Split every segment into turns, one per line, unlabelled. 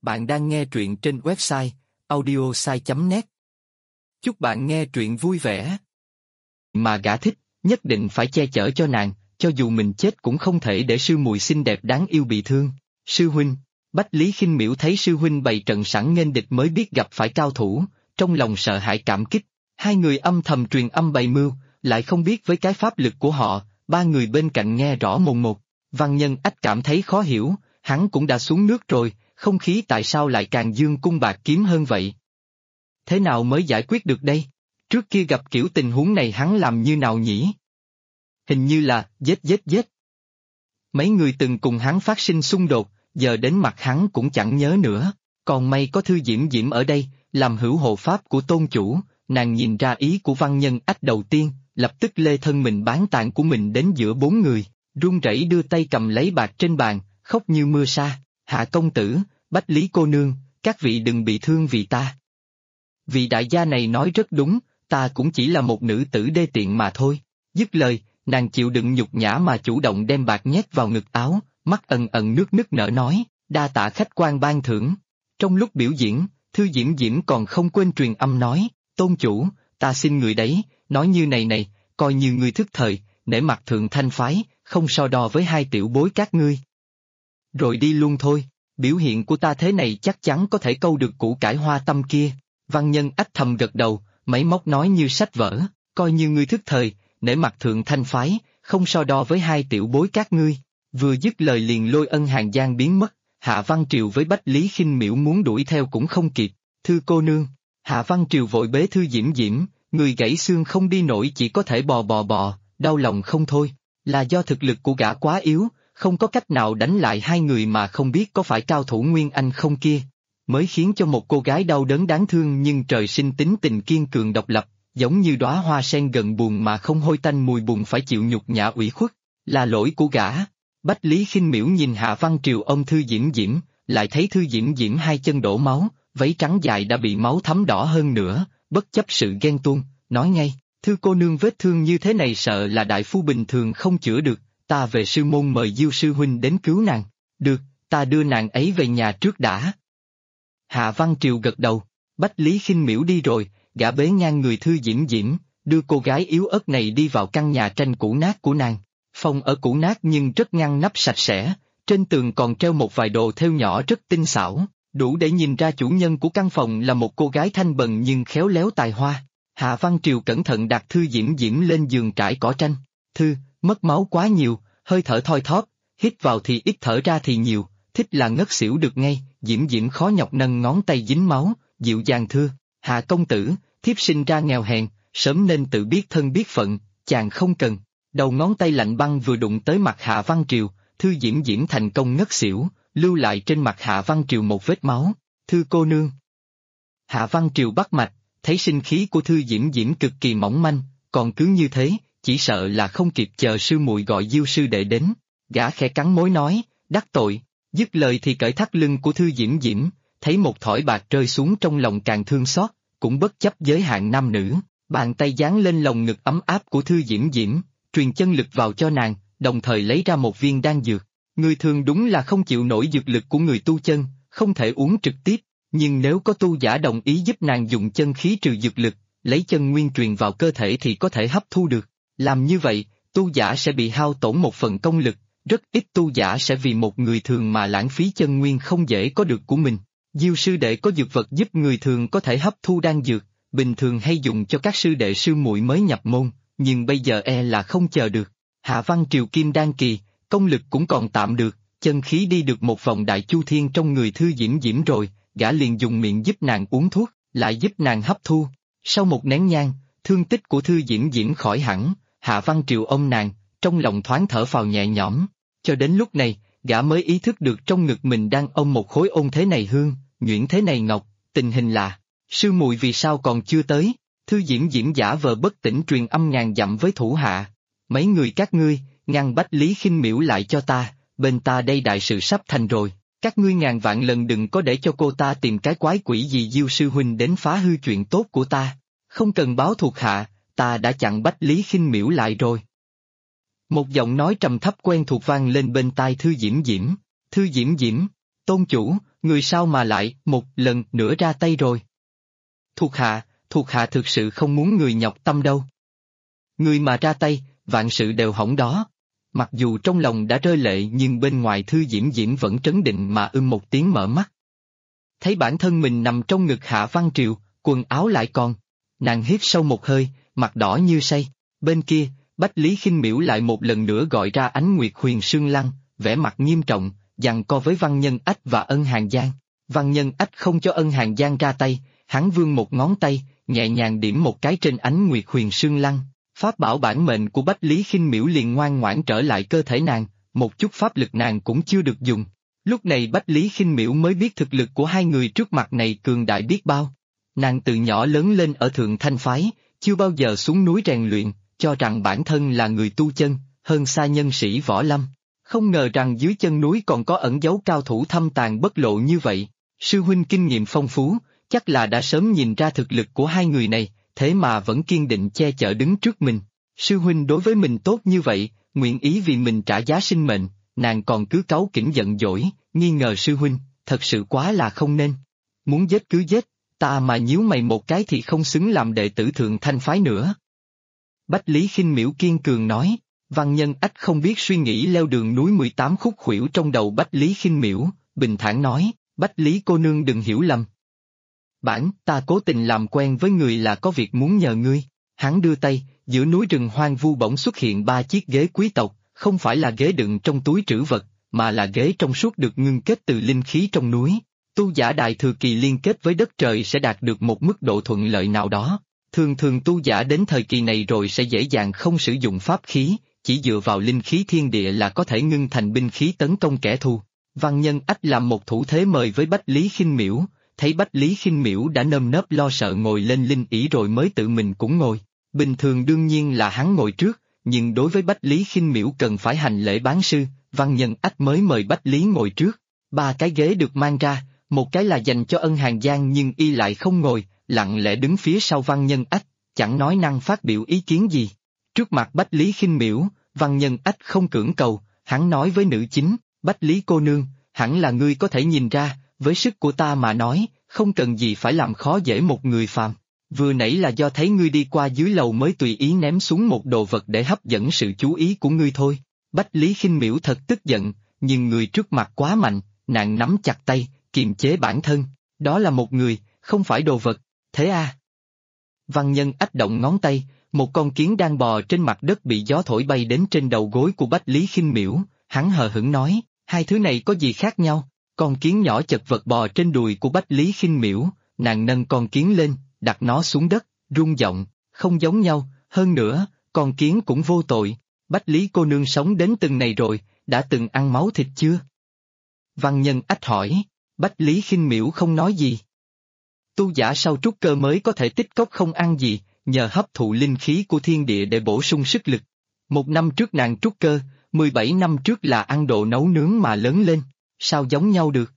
Bạn đang nghe truyện trên website audiosai.net. Chúc bạn nghe truyện vui vẻ. Mà gã thích, nhất định phải che chở cho nàng, cho dù mình chết cũng không thể để sư muội xinh đẹp đáng yêu bị thương. Sư huynh, Bách Lý Khinh Miễu thấy sư huynh bày trận sẵn nghênh địch mới biết gặp phải cao thủ, trong lòng sợ hãi cảm kích. Hai người âm thầm truyền âm bày mưu, lại không biết với cái pháp lực của họ, ba người bên cạnh nghe rõ mồn một. Văn Nhân Ách cảm thấy khó hiểu, hắn cũng đã xuống nước rồi, không khí tại sao lại càng dương cung bạc kiếm hơn vậy? Thế nào mới giải quyết được đây? Trước kia gặp kiểu tình huống này hắn làm như nào nhỉ? Hình như là giết. Mấy người từng cùng hắn phát sinh xung đột, giờ đến mặt hắn cũng chẳng nhớ nữa. Còn may có Thư Diễm Diễm ở đây, làm hữu hộ pháp của tôn chủ, nàng nhìn ra ý của Văn Nhân Ách đầu tiên, lập tức lê thân mình bán tàn của mình đến giữa bốn người, run rẩy đưa tay cầm lấy bạc trên bàn, khóc như mưa sa. Hạ công tử, Bách Lý cô nương, các vị đừng bị thương vì ta. Vị đại gia này nói rất đúng, ta cũng chỉ là một nữ tử đê tiện mà thôi. Dứt lời, nàng chịu đựng nhục nhã mà chủ động đem bạc nhét vào ngực áo, mắt ẩn ẩn nước nức nở nói, đa tạ khách quan ban thưởng. Trong lúc biểu diễn, Thư Diễm Diễm còn không quên truyền âm nói, tôn chủ, ta xin người đấy, nói như này, coi như người thức thời, nể mặt thượng thanh phái, không so đo với hai tiểu bối các ngươi. Rồi đi luôn thôi, biểu hiện của ta thế này chắc chắn có thể câu được củ cải hoa tâm kia. Văn Nhân Ách thầm gật đầu, máy móc nói như sách vở, coi như ngươi thức thời, nể mặt thượng thanh phái, không so đo với hai tiểu bối các ngươi. Vừa dứt lời liền lôi Ân Hàng Giang biến mất, Hạ Văn Triều với Bách Lý Khinh Miễu muốn đuổi theo cũng không kịp. Thư cô nương, Hạ Văn Triều vội bế Thư Diễm Diễm, người gãy xương không đi nổi chỉ có thể bò, đau lòng không thôi, là do thực lực của gã quá yếu, không có cách nào đánh lại hai người mà không biết có phải cao thủ Nguyên Anh không kia, mới khiến cho một cô gái đau đớn đáng thương nhưng trời sinh tính tình kiên cường độc lập, giống như đóa hoa sen gần buồn mà không hôi tanh mùi buồn phải chịu nhục nhã ủy khuất, là lỗi của gã. Bách Lý Khinh Miễu nhìn Hạ Văn Triều ôm Thư Diễm Diễm, lại thấy Thư Diễm Diễm hai chân đổ máu, váy trắng dài đã bị máu thấm đỏ hơn nữa, bất chấp sự ghen tuông, nói ngay, Thư cô nương vết thương như thế này sợ là đại phu bình thường không chữa được, ta về sư môn mời Diêu sư huynh đến cứu nàng. Được, ta đưa nàng ấy về nhà trước đã. Hạ Văn Triều gật đầu, Bách Lý Khinh Miễu đi rồi, gã bế ngang người Thư Diễm Diễm, đưa cô gái yếu ớt này đi vào căn nhà tranh cũ nát của nàng. Phòng ở cũ nát nhưng rất ngăn nắp sạch sẽ, trên tường còn treo một vài đồ thêu nhỏ rất tinh xảo, đủ để nhìn ra chủ nhân của căn phòng là một cô gái thanh bần nhưng khéo léo tài hoa. Hạ Văn Triều cẩn thận đặt Thư Diễm Diễm lên giường trải cỏ tranh. Thư, mất máu quá nhiều, hơi thở thoi thóp, hít vào thì ít thở ra thì nhiều, thích là ngất xỉu được ngay. Diễm Diễm khó nhọc nâng ngón tay dính máu, dịu dàng thưa, Hạ công tử, thiếp sinh ra nghèo hèn, sớm nên tự biết thân biết phận, chàng không cần. Đầu ngón tay lạnh băng vừa đụng tới mặt Hạ Văn Triều, Thư Diễm Diễm thành công ngất xỉu, lưu lại trên mặt Hạ Văn Triều một vết máu. Thư cô nương. Hạ Văn Triều bắt mạch, thấy sinh khí của Thư Diễm Diễm cực kỳ mỏng manh, còn cứ như thế, chỉ sợ là không kịp chờ sư muội gọi Diêu sư đệ đến. Gã khẽ cắn môi nói, đắc tội. Dứt lời thì cởi thắt lưng của Thư Diễm Diễm, thấy một thỏi bạc rơi xuống trong lòng càng thương xót, cũng bất chấp giới hạn nam nữ, bàn tay dán lên lồng ngực ấm áp của Thư Diễm Diễm, truyền chân lực vào cho nàng, đồng thời lấy ra một viên đan dược. Người thường đúng là không chịu nổi dược lực của người tu chân, không thể uống trực tiếp, nhưng nếu có tu giả đồng ý giúp nàng dùng chân khí trừ dược lực, lấy chân nguyên truyền vào cơ thể thì có thể hấp thu được. Làm như vậy, tu giả sẽ bị hao tổn một phần công lực. Rất ít tu giả sẽ vì một người thường mà lãng phí chân nguyên không dễ có được của mình. Diêu sư đệ có dược vật giúp người thường có thể hấp thu đan dược, bình thường hay dùng cho các sư đệ sư muội mới nhập môn, nhưng bây giờ là không chờ được. Hạ Văn Triều kim đan kỳ, công lực cũng còn tạm được, chân khí đi được một vòng đại chu thiên trong người Thư Diễm Diễm rồi, gã liền dùng miệng giúp nàng uống thuốc, lại giúp nàng hấp thu. Sau một nén nhang, thương tích của Thư Diễm Diễm khỏi hẳn, Hạ Văn Triều ôm nàng, trong lòng thoáng thở phào nhẹ nhõm. Cho đến lúc này, gã mới ý thức được trong ngực mình đang ôm một khối ôn thế này hương, nhuyễn thế này ngọc, tình hình là, sư muội vì sao còn chưa tới? Thư Diễm Diễm giả vờ bất tỉnh truyền âm ngàn dặm với thủ hạ. Mấy người các ngươi, ngăn Bách Lý Khinh Miễu lại cho ta, bên ta đây đại sự sắp thành rồi, các ngươi ngàn vạn lần đừng có để cho cô ta tìm cái quái quỷ gì Diêu sư huynh đến phá hư chuyện tốt của ta. Không cần báo thuộc hạ, ta đã chặn Bách Lý Khinh Miễu lại rồi. Một giọng nói trầm thấp quen thuộc vang lên bên tai Thư Diễm Diễm. Thư Diễm Diễm, Tôn chủ, người sao mà lại một lần nữa ra tay rồi? Thuộc hạ thực sự không muốn người nhọc tâm đâu. Người mà ra tay, vạn sự đều hỏng đó. Mặc dù trong lòng đã rơi lệ nhưng bên ngoài Thư Diễm Diễm vẫn trấn định mà một tiếng mở mắt. Thấy bản thân mình nằm trong ngực Hạ Văn Triều, quần áo lại còn. Nàng hít sâu một hơi, mặt đỏ như say. Bên kia, Bách Lý Khinh Miễu lại một lần nữa gọi ra Ánh Nguyệt Huyền Sương Lăng, vẻ mặt nghiêm trọng, giằng co với Văn Nhân Ách và Ân Hàn Giang. Văn Nhân Ách không cho Ân Hàn Giang ra tay, hắn vươn một ngón tay, nhẹ nhàng điểm một cái trên Ánh Nguyệt Huyền Sương Lăng. Pháp bảo bản mệnh của Bách Lý Khinh Miễu liền ngoan ngoãn trở lại cơ thể nàng, một chút pháp lực nàng cũng chưa được dùng. Lúc này Bách Lý Khinh Miễu mới biết thực lực của hai người trước mặt này cường đại biết bao. Nàng từ nhỏ lớn lên ở Thượng Thanh Phái, chưa bao giờ xuống núi rèn luyện, cho rằng bản thân là người tu chân, hơn xa nhân sĩ võ lâm. Không ngờ rằng dưới chân núi còn có ẩn giấu cao thủ thâm tàn bất lộ như vậy. Sư huynh kinh nghiệm phong phú, chắc là đã sớm nhìn ra thực lực của hai người này, thế mà vẫn kiên định che chở đứng trước mình. Sư huynh đối với mình tốt như vậy, nguyện ý vì mình trả giá sinh mệnh, nàng còn cứ cáu kỉnh giận dỗi, nghi ngờ sư huynh, thật sự quá là không nên. Muốn giết cứ giết, ta mà nhíu mày một cái thì không xứng làm đệ tử Thượng Thanh Phái nữa. Bách Lý Khinh Miễu kiên cường nói. Văn Nhân Ách không biết suy nghĩ leo đường núi 18 khúc khuỷu trong đầu Bách Lý Khinh Miễu, bình thản nói, Bách Lý cô nương đừng hiểu lầm. Ta cố tình làm quen với người là có việc muốn nhờ ngươi. Hắn đưa tay, giữa núi rừng hoang vu bỗng xuất hiện 3 chiếc ghế quý tộc, không phải là ghế đựng trong túi trữ vật, mà là ghế trong suốt được ngưng kết từ linh khí trong núi. Tu giả đại thừa kỳ liên kết với đất trời sẽ đạt được một mức độ thuận lợi nào đó. Thường tu giả đến thời kỳ này rồi sẽ dễ dàng không sử dụng pháp khí, chỉ dựa vào linh khí thiên địa là có thể ngưng thành binh khí tấn công kẻ thù. Văn Nhân Ách làm một thủ thế mời với Bách Lý Khinh Miễu, thấy Bách Lý Khinh Miễu đã nơm nớp lo sợ ngồi lên linh ỷ rồi mới tự mình cũng ngồi. Bình thường đương nhiên là hắn ngồi trước, nhưng đối với Bách Lý Khinh Miễu cần phải hành lễ bán sư, Văn Nhân Ách mới mời Bách Lý ngồi trước. 3 cái ghế được mang ra, một cái là dành cho Ân Hàn Giang nhưng y lại không ngồi, lặng lẽ đứng phía sau Văn Nhân Ách, chẳng nói năng phát biểu ý kiến gì. Trước mặt Bách Lý Khinh Miễu, Văn Nhân Ách không cưỡng cầu, hắn nói với nữ chính, Bách Lý cô nương, hẳn là ngươi có thể nhìn ra, với sức của ta mà nói, không cần gì phải làm khó dễ một người phàm. Vừa nãy là do thấy ngươi đi qua dưới lầu mới tùy ý ném xuống một đồ vật để hấp dẫn sự chú ý của ngươi thôi. Bách Lý Khinh Miễu thật tức giận, nhưng người trước mặt quá mạnh, nàng nắm chặt tay, kiềm chế bản thân, đó là một người, không phải đồ vật, thế à? Văn Nhân Ách động ngón tay, một con kiến đang bò trên mặt đất bị gió thổi bay đến trên đầu gối của Bách Lý Khinh Miễu, hắn hờ hững nói, hai thứ này có gì khác nhau? Con kiến nhỏ chật vật bò trên đùi của Bách Lý Khinh Miễu, nàng nâng con kiến lên, đặt nó xuống đất, rung giọng, không giống nhau, hơn nữa, con kiến cũng vô tội. Bách Lý cô nương sống đến từng này rồi, đã từng ăn máu thịt chưa? Văn Nhân Ách hỏi, Bách Lý Khinh Miễu không nói gì. Tu giả sau trúc cơ mới có thể tích cốc không ăn gì, nhờ hấp thụ linh khí của thiên địa để bổ sung sức lực. 1 năm trước nàng trúc cơ, 17 năm trước là ăn đồ nấu nướng mà lớn lên, sao giống nhau được?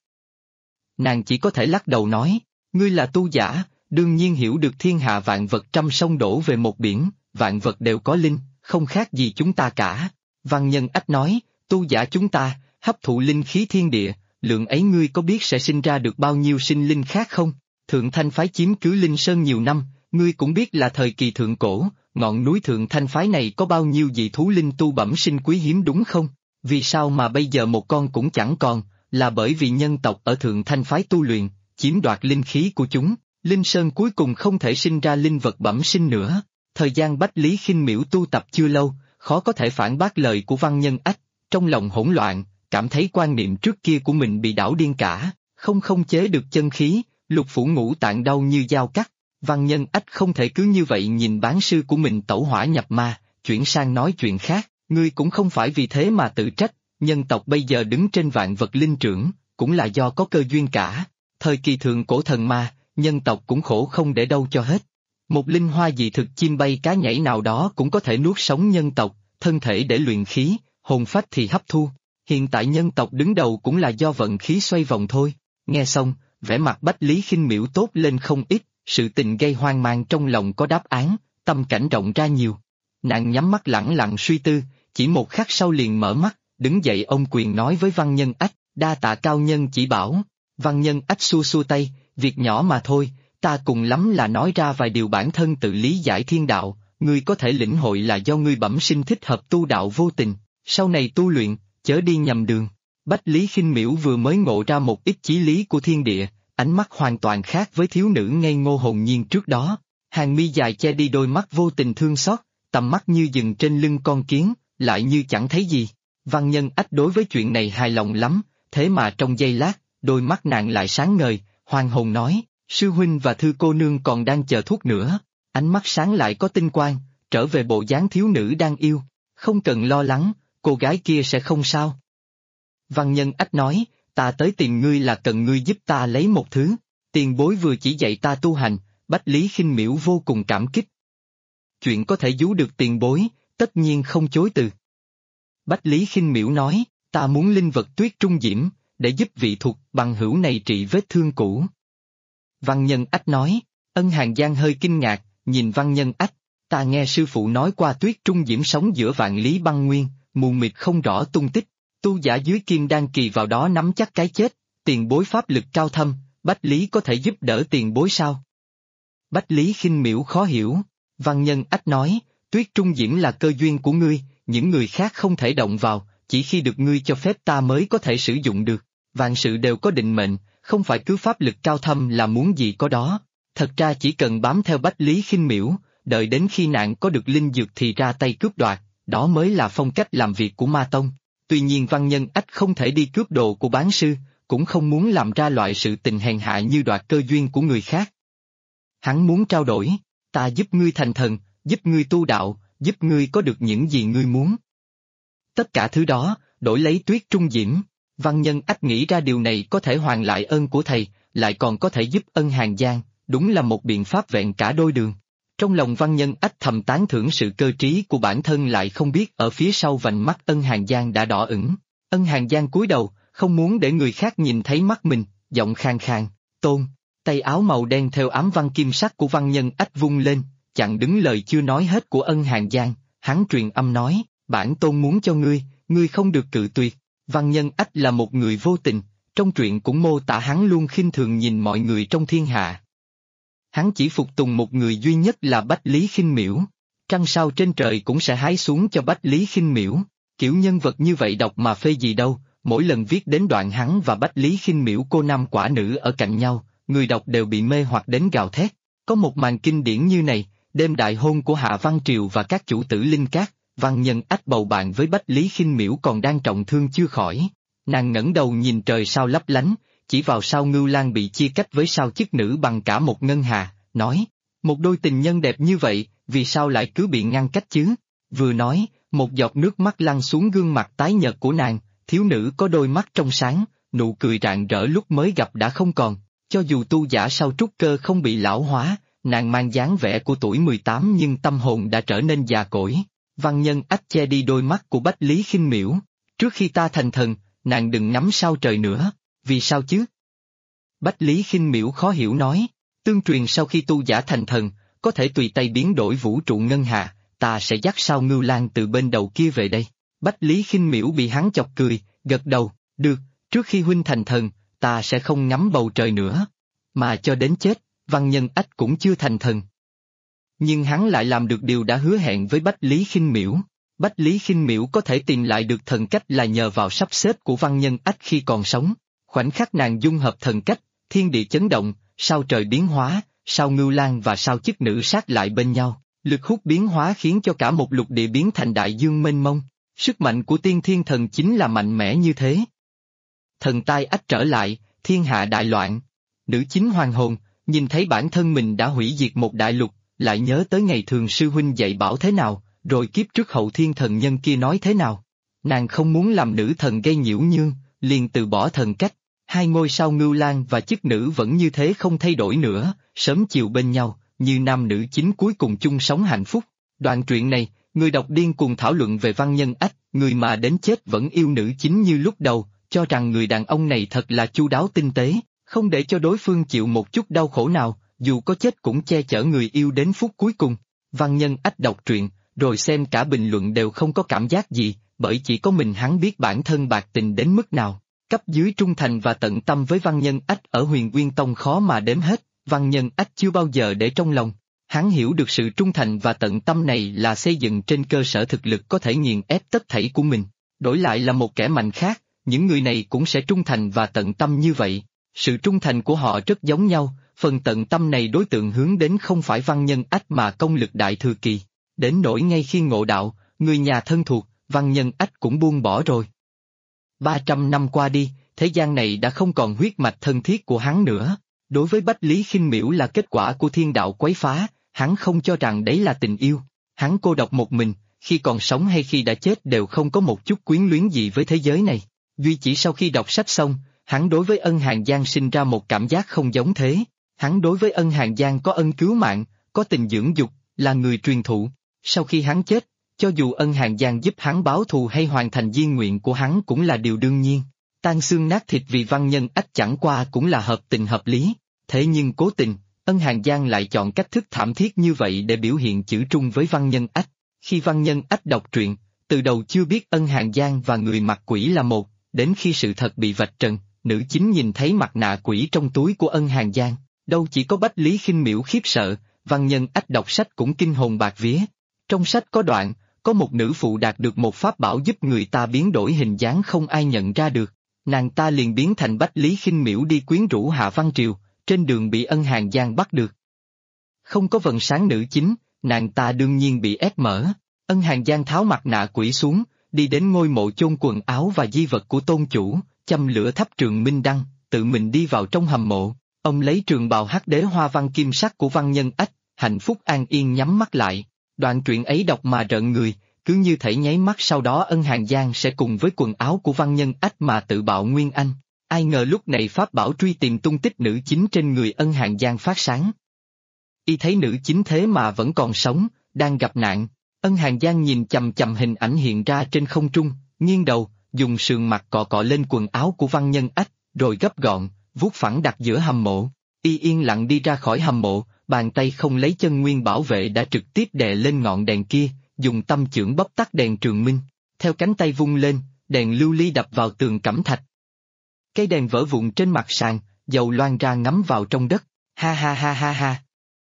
Nàng chỉ có thể lắc đầu nói, ngươi là tu giả, đương nhiên hiểu được thiên hạ vạn vật trăm sông đổ về một biển, vạn vật đều có linh, không khác gì chúng ta cả. Văn Nhân Ách nói, tu giả chúng ta, hấp thụ linh khí thiên địa, lượng ấy ngươi có biết sẽ sinh ra được bao nhiêu sinh linh khác không? Thượng Thanh Phái chiếm cứ Linh Sơn nhiều năm, ngươi cũng biết là thời kỳ thượng cổ, ngọn núi Thượng Thanh Phái này có bao nhiêu dị thú linh tu bẩm sinh quý hiếm đúng không? Vì sao mà bây giờ một con cũng chẳng còn, là bởi vì nhân tộc ở Thượng Thanh Phái tu luyện, chiếm đoạt linh khí của chúng, Linh Sơn cuối cùng không thể sinh ra linh vật bẩm sinh nữa. Thời gian Bách Lý Khinh Miễu tu tập chưa lâu, khó có thể phản bác lời của Văn Nhân Ách, trong lòng hỗn loạn, cảm thấy quan niệm trước kia của mình bị đảo điên cả, không chế được chân khí, lục phủ ngũ tạng đau như dao cắt. Văn Nhân Ách không thể cứ như vậy nhìn bán sư của mình tẩu hỏa nhập ma, chuyển sang nói chuyện khác, ngươi cũng không phải vì thế mà tự trách, nhân tộc bây giờ đứng trên vạn vật linh trưởng, cũng là do có cơ duyên cả. Thời kỳ thượng cổ thần ma, nhân tộc cũng khổ không để đâu cho hết. Một linh hoa dị thực chim bay cá nhảy nào đó cũng có thể nuốt sống nhân tộc, thân thể để luyện khí, hồn phách thì hấp thu. Hiện tại nhân tộc đứng đầu cũng là do vận khí xoay vòng thôi. Nghe xong, vẻ mặt Bách Lý Khinh Miễu tốt lên không ít, sự tình gây hoang mang trong lòng có đáp án, tâm cảnh rộng ra nhiều. Nàng nhắm mắt lẳng lặng suy tư, chỉ một khắc sau liền mở mắt, đứng dậy ôm quyền nói với Văn Nhân Ách, Đa tạ cao nhân chỉ bảo. Văn Nhân Ách xua xua tay, việc nhỏ mà thôi, ta cùng lắm là nói ra vài điều bản thân tự lý giải thiên đạo, ngươi có thể lĩnh hội là do ngươi bẩm sinh thích hợp tu đạo vô tình, sau này tu luyện, chớ đi nhầm đường. Bách Lý Khinh Miễu vừa mới ngộ ra một ít chí lý của thiên địa, ánh mắt hoàn toàn khác với thiếu nữ ngây ngô hồn nhiên trước đó, hàng mi dài che đi đôi mắt vô tình thương xót, tầm mắt như dừng trên lưng con kiến, lại như chẳng thấy gì. Văn Nhân Ách đối với chuyện này hài lòng lắm, thế mà trong giây lát, đôi mắt nàng lại sáng ngời, hoàng hồn nói, sư huynh và thư cô nương còn đang chờ thuốc nữa, ánh mắt sáng lại có tinh quang, trở về bộ dáng thiếu nữ đang yêu, không cần lo lắng, cô gái kia sẽ không sao. Văn Nhân Ách nói, ta tới tìm ngươi là cần ngươi giúp ta lấy một thứ, tiền bối vừa chỉ dạy ta tu hành, Bách Lý Khinh Miễu vô cùng cảm kích. Chuyện có thể cứu được tiền bối, tất nhiên không chối từ. Bách Lý Khinh Miễu nói, ta muốn linh vật tuyết trung diễm, để giúp vị thuộc bằng hữu này trị vết thương cũ. Văn Nhân Ách nói, Ân Hàn Giang hơi kinh ngạc, nhìn Văn Nhân Ách, ta nghe sư phụ nói qua tuyết trung diễm sống giữa vạn lý băng nguyên, mù mịt không rõ tung tích, tu giả dưới kim đan kỳ vào đó nắm chắc cái chết, tiền bối pháp lực cao thâm, Bách Lý có thể giúp đỡ tiền bối sao? Bách Lý Khinh Miễu khó hiểu, Văn Nhân Ách nói, tuyết trung diễm là cơ duyên của ngươi, những người khác không thể động vào, chỉ khi được ngươi cho phép ta mới có thể sử dụng được, vạn sự đều có định mệnh, không phải cứ pháp lực cao thâm là muốn gì có đó, thật ra chỉ cần bám theo Bách Lý Khinh Miễu, đợi đến khi nạn có được linh dược thì ra tay cướp đoạt, đó mới là phong cách làm việc của Ma Tông. Tuy nhiên Văn Nhân Ách không thể đi cướp đồ của bán sư, cũng không muốn làm ra loại sự tình hèn hạ như đoạt cơ duyên của người khác. Hắn muốn trao đổi, ta giúp ngươi thành thần, giúp ngươi tu đạo, giúp ngươi có được những gì ngươi muốn. Tất cả thứ đó, đổi lấy tuyết trung diễm, Văn Nhân Ách nghĩ ra điều này có thể hoàn lại ơn của thầy, lại còn có thể giúp Ân Hàn Giang, đúng là một biện pháp vẹn cả đôi đường. Trong lòng Văn Nhân Ách thầm tán thưởng sự cơ trí của bản thân lại không biết ở phía sau vành mắt Ân Hàn Giang đã đỏ ửng. Ân Hàn Giang cúi đầu, không muốn để người khác nhìn thấy mắt mình, giọng khàn khàn, Tôn, tay áo màu đen theo ám văn kim sắc của Văn Nhân Ách vung lên, chặn đứng lời chưa nói hết của Ân Hàn Giang, hắn truyền âm nói, bản Tôn muốn cho ngươi, ngươi không được cự tuyệt. Văn Nhân Ách là một người vô tình, trong truyện cũng mô tả hắn luôn khinh thường nhìn mọi người trong thiên hạ. Hắn chỉ phục tùng một người duy nhất là Bách Lý Khinh Miễu, trăng sao trên trời cũng sẽ hái xuống cho Bách Lý Khinh Miễu, kiểu nhân vật như vậy đọc mà phê gì đâu, mỗi lần viết đến đoạn hắn và Bách Lý Khinh Miễu cô nam quả nữ ở cạnh nhau, người đọc đều bị mê hoặc đến gào thét. Có một màn kinh điển như này, đêm đại hôn của Hạ Văn Triều và các chủ tử Linh Cát, Văn Nhân Ách bầu bạn với Bách Lý Khinh Miễu còn đang trọng thương chưa khỏi, nàng ngẩng đầu nhìn trời sao lấp lánh, chỉ vào sao Ngưu Lang bị chia cách với sao chức nữ bằng cả một ngân hà, nói, một đôi tình nhân đẹp như vậy, vì sao lại cứ bị ngăn cách chứ? Vừa nói, một giọt nước mắt lăn xuống gương mặt tái nhợt của nàng, thiếu nữ có đôi mắt trong sáng, nụ cười rạng rỡ lúc mới gặp đã không còn, cho dù tu giả sau trúc cơ không bị lão hóa, nàng mang dáng vẻ của tuổi 18 nhưng tâm hồn đã trở nên già cỗi. Văn Nhân Ách che đi đôi mắt của Bách Lý Khinh Miễu, trước khi ta thành thần, nàng đừng ngắm sao trời nữa, vì sao chứ? Bách Lý Khinh Miễu khó hiểu nói, tương truyền sau khi tu giả thành thần, có thể tùy tay biến đổi vũ trụ ngân hà, ta sẽ dắt sao Ngưu Lang từ bên đầu kia về đây. Bách Lý Khinh Miễu bị hắn chọc cười, gật đầu, được, trước khi huynh thành thần, ta sẽ không ngắm bầu trời nữa. Mà cho đến chết, Văn Nhân Ách cũng chưa thành thần. Nhưng hắn lại làm được điều đã hứa hẹn với Bách Lý Khinh Miễu. Bách Lý Khinh Miễu có thể tìm lại được thần cách là nhờ vào sắp xếp của Văn Nhân Ách khi còn sống. Khoảnh khắc nàng dung hợp thần cách, thiên địa chấn động, sao trời biến hóa, sao Ngưu Lang và sao chức nữ sát lại bên nhau, lực hút biến hóa khiến cho cả một lục địa biến thành đại dương mênh mông. Sức mạnh của tiên thiên thần chính là mạnh mẽ như thế. Thần tai ách trở lại, thiên hạ đại loạn. Nữ chính hoàng hồn, nhìn thấy bản thân mình đã hủy diệt một đại lục, lại nhớ tới ngày thường sư huynh dạy bảo thế nào, rồi kiếp trước hậu thiên thần nhân kia nói thế nào. Nàng không muốn làm nữ thần gây nhiễu nhương, liền từ bỏ thần cách. Hai ngôi sao Ngưu Lang và chức nữ vẫn như thế không thay đổi nữa, sớm chiều bên nhau, như nam nữ chính cuối cùng chung sống hạnh phúc. Đoạn truyện này, người đọc điên cuồng thảo luận về Văn Nhân Ách, người mà đến chết vẫn yêu nữ chính như lúc đầu, cho rằng người đàn ông này thật là chu đáo tinh tế, không để cho đối phương chịu một chút đau khổ nào, dù có chết cũng che chở người yêu đến phút cuối cùng. Văn Nhân Ách đọc truyện, rồi xem cả bình luận đều không có cảm giác gì, bởi chỉ có mình hắn biết bản thân bạc tình đến mức nào. Cấp dưới trung thành và tận tâm với Văn Nhân Ách ở Huyền Nguyên Tông khó mà đếm hết, Văn Nhân Ách chưa bao giờ để trong lòng. Hắn hiểu được sự trung thành và tận tâm này là xây dựng trên cơ sở thực lực có thể nghiền ép tất thảy của mình. Đổi lại là một kẻ mạnh khác, những người này cũng sẽ trung thành và tận tâm như vậy. Sự trung thành của họ rất giống nhau, phần tận tâm này đối tượng hướng đến không phải Văn Nhân Ách mà công lực Đại Thừa Kỳ. Đến nỗi ngay khi ngộ đạo, người nhà thân thuộc, Văn Nhân Ách cũng buông bỏ rồi. 300 năm qua đi, thế gian này đã không còn huyết mạch thân thiết của hắn nữa. Đối với Bách Lý Khinh Miễu là kết quả của thiên đạo quấy phá, hắn không cho rằng đấy là tình yêu. Hắn cô độc một mình, khi còn sống hay khi đã chết đều không có một chút quyến luyến gì với thế giới này. Duy chỉ sau khi đọc sách xong, hắn đối với Ân Hàn Giang sinh ra một cảm giác không giống thế. Hắn đối với Ân Hàn Giang có ân cứu mạng, có tình dưỡng dục, là người truyền thụ. Sau khi hắn chết, cho dù Ân Hàn Giang giúp hắn báo thù hay hoàn thành di nguyện của hắn cũng là điều đương nhiên. Tan xương nát thịt vì Văn Nhân Ách chẳng qua cũng là hợp tình hợp lý. Thế nhưng cố tình, Ân Hàn Giang lại chọn cách thức thảm thiết như vậy để biểu hiện chữ trung với Văn Nhân Ách. Khi Văn Nhân Ách đọc truyện, từ đầu chưa biết Ân Hàn Giang và người mặt quỷ là một, đến khi sự thật bị vạch trần, nữ chính nhìn thấy mặt nạ quỷ trong túi của Ân Hàn Giang, đâu chỉ có Bách Lý Khinh Miễu khiếp sợ, Văn Nhân Ách đọc sách cũng kinh hồn bạc vía. Trong sách có đoạn, có một nữ phụ đạt được một pháp bảo giúp người ta biến đổi hình dáng không ai nhận ra được. Nàng ta liền biến thành Bách Lý Khinh Miễu đi quyến rũ Hạ Văn Triều, trên đường bị Ân Hàn Giang bắt được. Không có vầng sáng nữ chính, nàng ta đương nhiên bị ép mở. Ân Hàn Giang tháo mặt nạ quỷ xuống, đi đến ngôi mộ chôn quần áo và di vật của tôn chủ, châm lửa thắp trường minh đăng, tự mình đi vào trong hầm mộ. Ông lấy trường bào hắc đế hoa văn kim sắc của Văn Nhân Ách, hạnh phúc an yên nhắm mắt lại. Đoạn truyện ấy đọc mà rợn người, cứ như thể nháy mắt sau đó Ân Hàn Giang sẽ cùng với quần áo của Văn Nhân Ách mà tự bạo nguyên anh. Ai ngờ lúc này pháp bảo truy tìm tung tích nữ chính trên người Ân Hàn Giang phát sáng. Y thấy nữ chính thế mà vẫn còn sống, đang gặp nạn. Ân Hàn Giang nhìn chằm chằm hình ảnh hiện ra trên không trung, nghiêng đầu, dùng sườn mặt cọ cọ lên quần áo của Văn Nhân Ách, rồi gấp gọn, vuốt phẳng đặt giữa hầm mộ. Y yên lặng đi ra khỏi hầm mộ, bàn tay không lấy chân nguyên bảo vệ đã trực tiếp đè lên ngọn đèn kia, dùng tâm chưởng bóp tắt đèn trường minh. Theo cánh tay vung lên, đèn lưu ly đập vào tường cẩm thạch. Cây đèn vỡ vụn trên mặt sàn, dầu loang ra ngấm vào trong đất. Ha ha ha ha ha.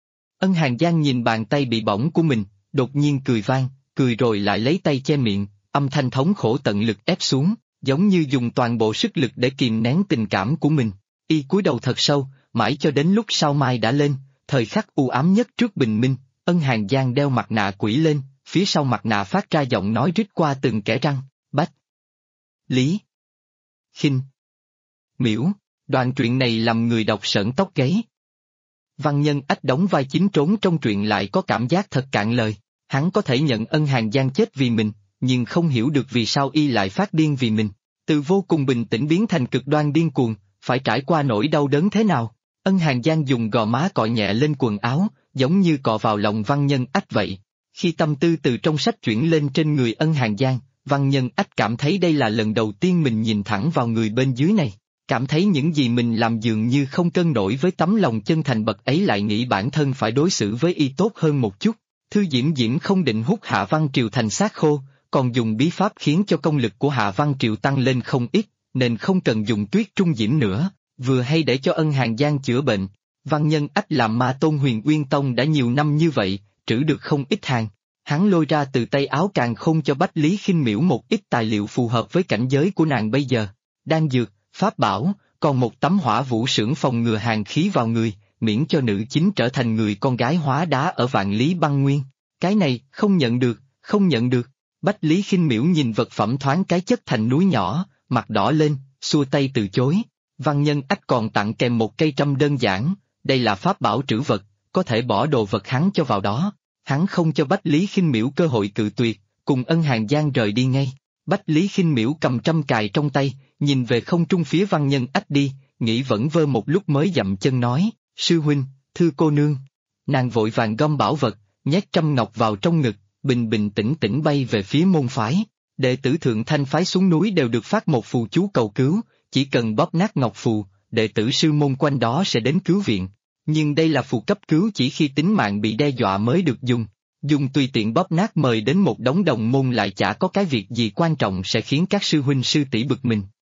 Ân Hàn Giang nhìn bàn tay bị bỏng của mình, đột nhiên cười vang, cười rồi lại lấy tay che miệng, âm thanh thống khổ tận lực ép xuống, giống như dùng toàn bộ sức lực để kìm nén tình cảm của mình. Y cúi đầu thật sâu, mãi cho đến lúc sao mai đã lên, thời khắc u ám nhất trước bình minh, Ân Hàn Giang đeo mặt nạ quỷ lên, phía sau mặt nạ phát ra giọng nói rít qua từng kẽ răng, Bách Lý Khinh Miễu. Đoạn truyện này làm người đọc sởn tóc gáy. Văn Nhân Ách đóng vai chính trốn trong truyện lại có cảm giác thật cạn lời. Hắn có thể nhận Ân Hàn Giang chết vì mình, nhưng không hiểu được vì sao y lại phát điên vì mình. Từ vô cùng bình tĩnh biến thành cực đoan điên cuồng, phải trải qua nỗi đau đớn thế nào. Ân Hàn Giang dùng gò má cọ nhẹ lên quần áo, giống như cọ vào lòng Văn Nhân Ách vậy. Khi tâm tư từ trong sách chuyển lên trên người Ân Hàn Giang, Văn Nhân Ách cảm thấy đây là lần đầu tiên mình nhìn thẳng vào người bên dưới này. Cảm thấy những gì mình làm dường như không cân nổi với tấm lòng chân thành bậc ấy, lại nghĩ bản thân phải đối xử với y tốt hơn một chút. Thư Diễm Diễm không định hút Hạ Văn Triều thành xác khô, còn dùng bí pháp khiến cho công lực của Hạ Văn Triều tăng lên không ít, nên không cần dùng Tuyết Trung Diễm nữa, vừa hay để cho Ân Hàn Giang chữa bệnh. Văn Nhân Ách làm ma tôn Huyền Uyên Tông đã nhiều năm như vậy, trữ được không ít hàng. Hắn lôi ra từ tay áo càn khôn cho Bách Lý Khinh Miễu một ít tài liệu phù hợp với cảnh giới của nàng bây giờ. Đan dược, pháp bảo, còn một tấm hỏa vũ sưởng phòng ngừa hàn khí vào người, miễn cho nữ chính trở thành người con gái hóa đá ở Vạn Lý Băng Nguyên. Cái này, không nhận được, không nhận được. Bách Lý Khinh Miễu nhìn vật phẩm thoáng cái chất thành núi nhỏ, mặt đỏ lên, xua tay từ chối. Văn Nhân Ách còn tặng kèm một cây trâm đơn giản, đây là pháp bảo trữ vật, có thể bỏ đồ vật hắn cho vào đó. Hắn không cho Bách Lý Khinh Miễu cơ hội cự tuyệt, cùng Ân Hàn Giang rời đi ngay. Bách Lý Khinh Miễu cầm trâm cài trong tay, nhìn về không trung phía Văn Nhân Ách đi, nghĩ vẩn vơ một lúc mới dậm chân nói, sư huynh, thưa cô nương. Nàng vội vàng gom bảo vật, nhét trâm ngọc vào trong ngực, bình bình tĩnh tĩnh bay về phía môn phái. Đệ tử Thượng Thanh phái xuống núi đều được phát một phù chú cầu cứu, chỉ cần bóp nát ngọc phù, đệ tử sư môn quanh đó sẽ đến cứu viện. Nhưng đây là phù cấp cứu chỉ khi tính mạng bị đe dọa mới được dùng. Dùng tùy tiện bóp nát mời đến một đống đồng môn lại chả có cái việc gì quan trọng sẽ khiến các sư huynh sư tỷ bực mình.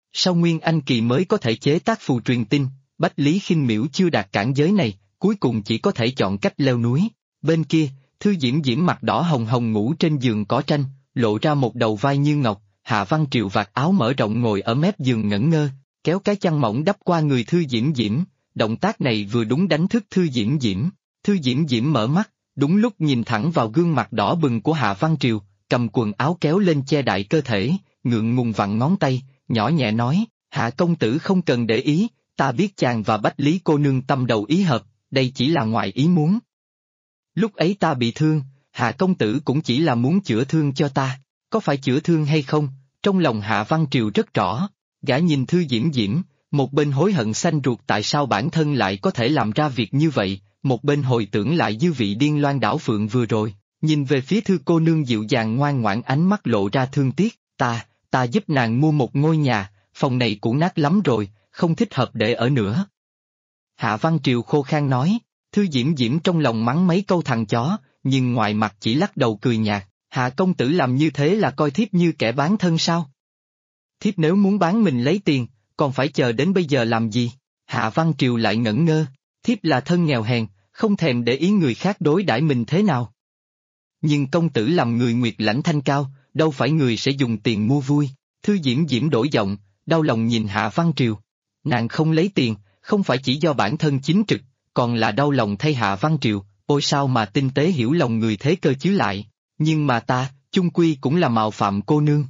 Sau Nguyên Anh kỳ mới có thể chế tác phù truyền tinh, Bách Lý Khinh Miễu chưa đạt cản giới này, cuối cùng chỉ có thể chọn cách leo núi. Bên kia, Thư Diễm Diễm mặt đỏ hồng hồng ngủ trên giường cỏ tranh, lộ ra một đầu vai như ngọc, Hạ Văn Triều vạt áo mở rộng ngồi ở mép giường ngẩn ngơ, kéo cái chăn mỏng đắp qua người Thư Diễm Diễm, động tác này vừa đúng đánh thức Thư Diễm Diễm. Thư Diễm Diễm mở mắt, đúng lúc nhìn thẳng vào gương mặt đỏ bừng của Hạ Văn Triều, cầm quần áo kéo lên che đại cơ thể, ngượng ngùng vặn ngón tay, nhỏ nhẹ nói, Hạ công tử không cần để ý, ta biết chàng và Bách Lý cô nương tâm đầu ý hợp, đây chỉ là ngoài ý muốn. Lúc ấy ta bị thương, Hạ công tử cũng chỉ là muốn chữa thương cho ta, có phải chữa thương hay không, trong lòng Hạ Văn Triều rất rõ, gã nhìn Thư Diễm Diễm, một bên hối hận xanh ruột tại sao bản thân lại có thể làm ra việc như vậy, một bên hồi tưởng lại dư vị điên loan đảo phượng vừa rồi, nhìn về phía Thư cô nương dịu dàng ngoan ngoãn ánh mắt lộ ra thương tiếc, ta giúp nàng mua một ngôi nhà, phòng này cũ nát lắm rồi, không thích hợp để ở nữa. Hạ Văn Triều khô khan nói, Thư Diễm Diễm trong lòng mắng mấy câu thằng chó, nhưng ngoài mặt chỉ lắc đầu cười nhạt, Hạ công tử làm như thế là coi thiếp như kẻ bán thân sao? Thiếp nếu muốn bán mình lấy tiền, còn phải chờ đến bây giờ làm gì? Hạ Văn Triều lại ngẩn ngơ, thiếp là thân nghèo hèn, không thèm để ý người khác đối đãi mình thế nào. Nhưng công tử làm người nguyệt lãnh thanh cao, đâu phải người sẽ dùng tiền mua vui. Thư Diễm Diễm đổi giọng, đau lòng nhìn Hạ Văn Triều. Nàng không lấy tiền, không phải chỉ do bản thân chính trực, còn là đau lòng thay Hạ Văn Triều, ôi sao mà tinh tế hiểu lòng người thế cơ chứ lại, nhưng mà ta, chung quy cũng là mạo phạm cô nương.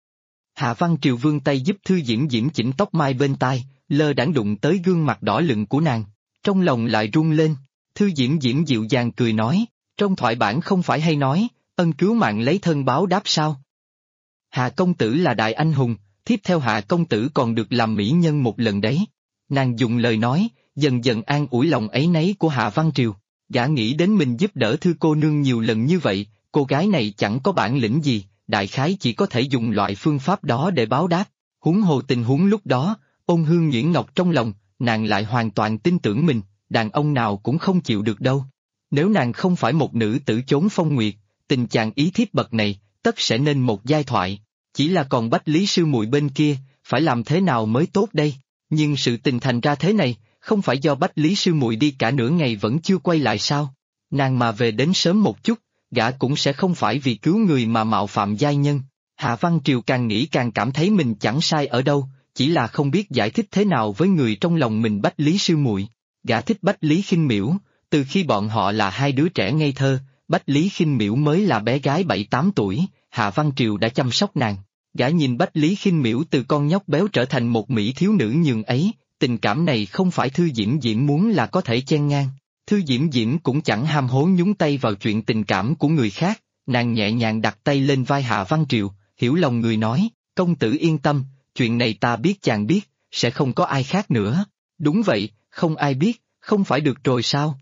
Hạ Văn Triều vươn tay giúp Thư Diễm Diễm chỉnh tóc mai bên tai, lơ đãng đụng tới gương mặt đỏ lựng của nàng, trong lòng lại run lên. Thư Diễm Diễm dịu dàng cười nói, trong thoại bản không phải hay nói, ân cứu mạng lấy thân báo đáp sao? Hạ công tử là đại anh hùng, thiếp theo Hạ công tử còn được làm mỹ nhân một lần đấy. Nàng dùng lời nói, dần dần an ủi lòng áy náy của Hạ Văn Triều. Gã nghĩ đến mình giúp đỡ Thư cô nương nhiều lần như vậy, cô gái này chẳng có bản lĩnh gì, đại khái chỉ có thể dùng loại phương pháp đó để báo đáp. Huống hồ tình huống lúc đó, Ôn Hương nhuyễn ngọc trong lòng, nàng lại hoàn toàn tin tưởng mình, đàn ông nào cũng không chịu được đâu. Nếu nàng không phải một nữ tử chốn phong nguyệt, tình chàng ý thiếp bậc này, tất sẽ nên một giai thoại. Chỉ là còn Bách Lý sư muội bên kia, phải làm thế nào mới tốt đây? Nhưng sự tình thành ra thế này, không phải do Bách Lý sư muội đi cả nửa ngày vẫn chưa quay lại sao? Nàng mà về đến sớm một chút, gã cũng sẽ không phải vì cứu người mà mạo phạm giai nhân. Hạ Văn Triều càng nghĩ càng cảm thấy mình chẳng sai ở đâu, chỉ là không biết giải thích thế nào với người trong lòng mình Bách Lý sư muội. Gã thích Bách Lý Khinh Miễu, từ khi bọn họ là hai đứa trẻ ngây thơ, Bách Lý Khinh Miễu mới là bé gái 7-8 tuổi, Hạ Văn Triều đã chăm sóc nàng. Gã nhìn Bách Lý Khinh Miễu từ con nhóc béo trở thành một mỹ thiếu nữ nhường ấy, tình cảm này không phải Thư Diễm Diễm muốn là có thể chen ngang. Thư Diễm Diễm cũng chẳng ham hố nhúng tay vào chuyện tình cảm của người khác, nàng nhẹ nhàng đặt tay lên vai Hạ Văn Triều, hiểu lòng người nói, công tử yên tâm, chuyện này ta biết chàng biết, sẽ không có ai khác nữa. Đúng vậy, không ai biết, không phải được rồi sao?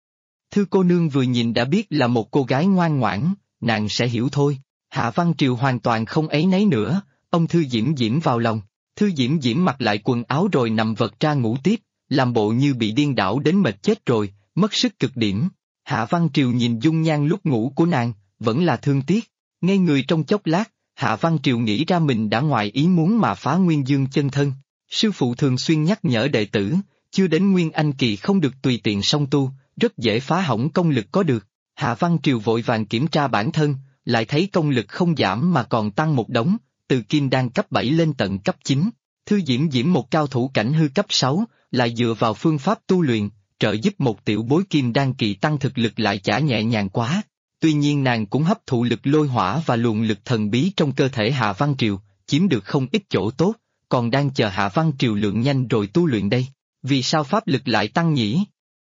Thư cô nương vừa nhìn đã biết là một cô gái ngoan ngoãn, nàng sẽ hiểu thôi. Hạ Văn Triều hoàn toàn không áy náy nữa, ông Thư Diễm Diễm vào lòng. Thư Diễm Diễm mặc lại quần áo rồi nằm vật ra ngủ tiếp, làm bộ như bị điên đảo đến mệt chết rồi, mất sức cực điểm. Hạ Văn Triều nhìn dung nhan lúc ngủ của nàng, vẫn là thương tiếc. Ngây người trong chốc lát, Hạ Văn Triều nghĩ ra mình đã ngoài ý muốn mà phá Nguyên Dương chân thân. Sư phụ thường xuyên nhắc nhở đệ tử, chưa đến Nguyên Anh kỳ không được tùy tiện song tu, rất dễ phá hỏng công lực có được. Hạ Văn Triều vội vàng kiểm tra bản thân, lại thấy công lực không giảm mà còn tăng một đống, từ kim đan cấp 7 lên tận cấp 9. Thư Diễm Diễm một cao thủ cảnh hư cấp 6, lại dựa vào phương pháp tu luyện, trợ giúp một tiểu bối kim đan kỳ tăng thực lực lại chả nhẹ nhàng quá. Tuy nhiên nàng cũng hấp thụ lực lôi hỏa và luồng lực thần bí trong cơ thể Hạ Văn Triều, chiếm được không ít chỗ tốt, còn đang chờ Hạ Văn Triều lượng nhanh rồi tu luyện đây. Vì sao pháp lực lại tăng nhỉ?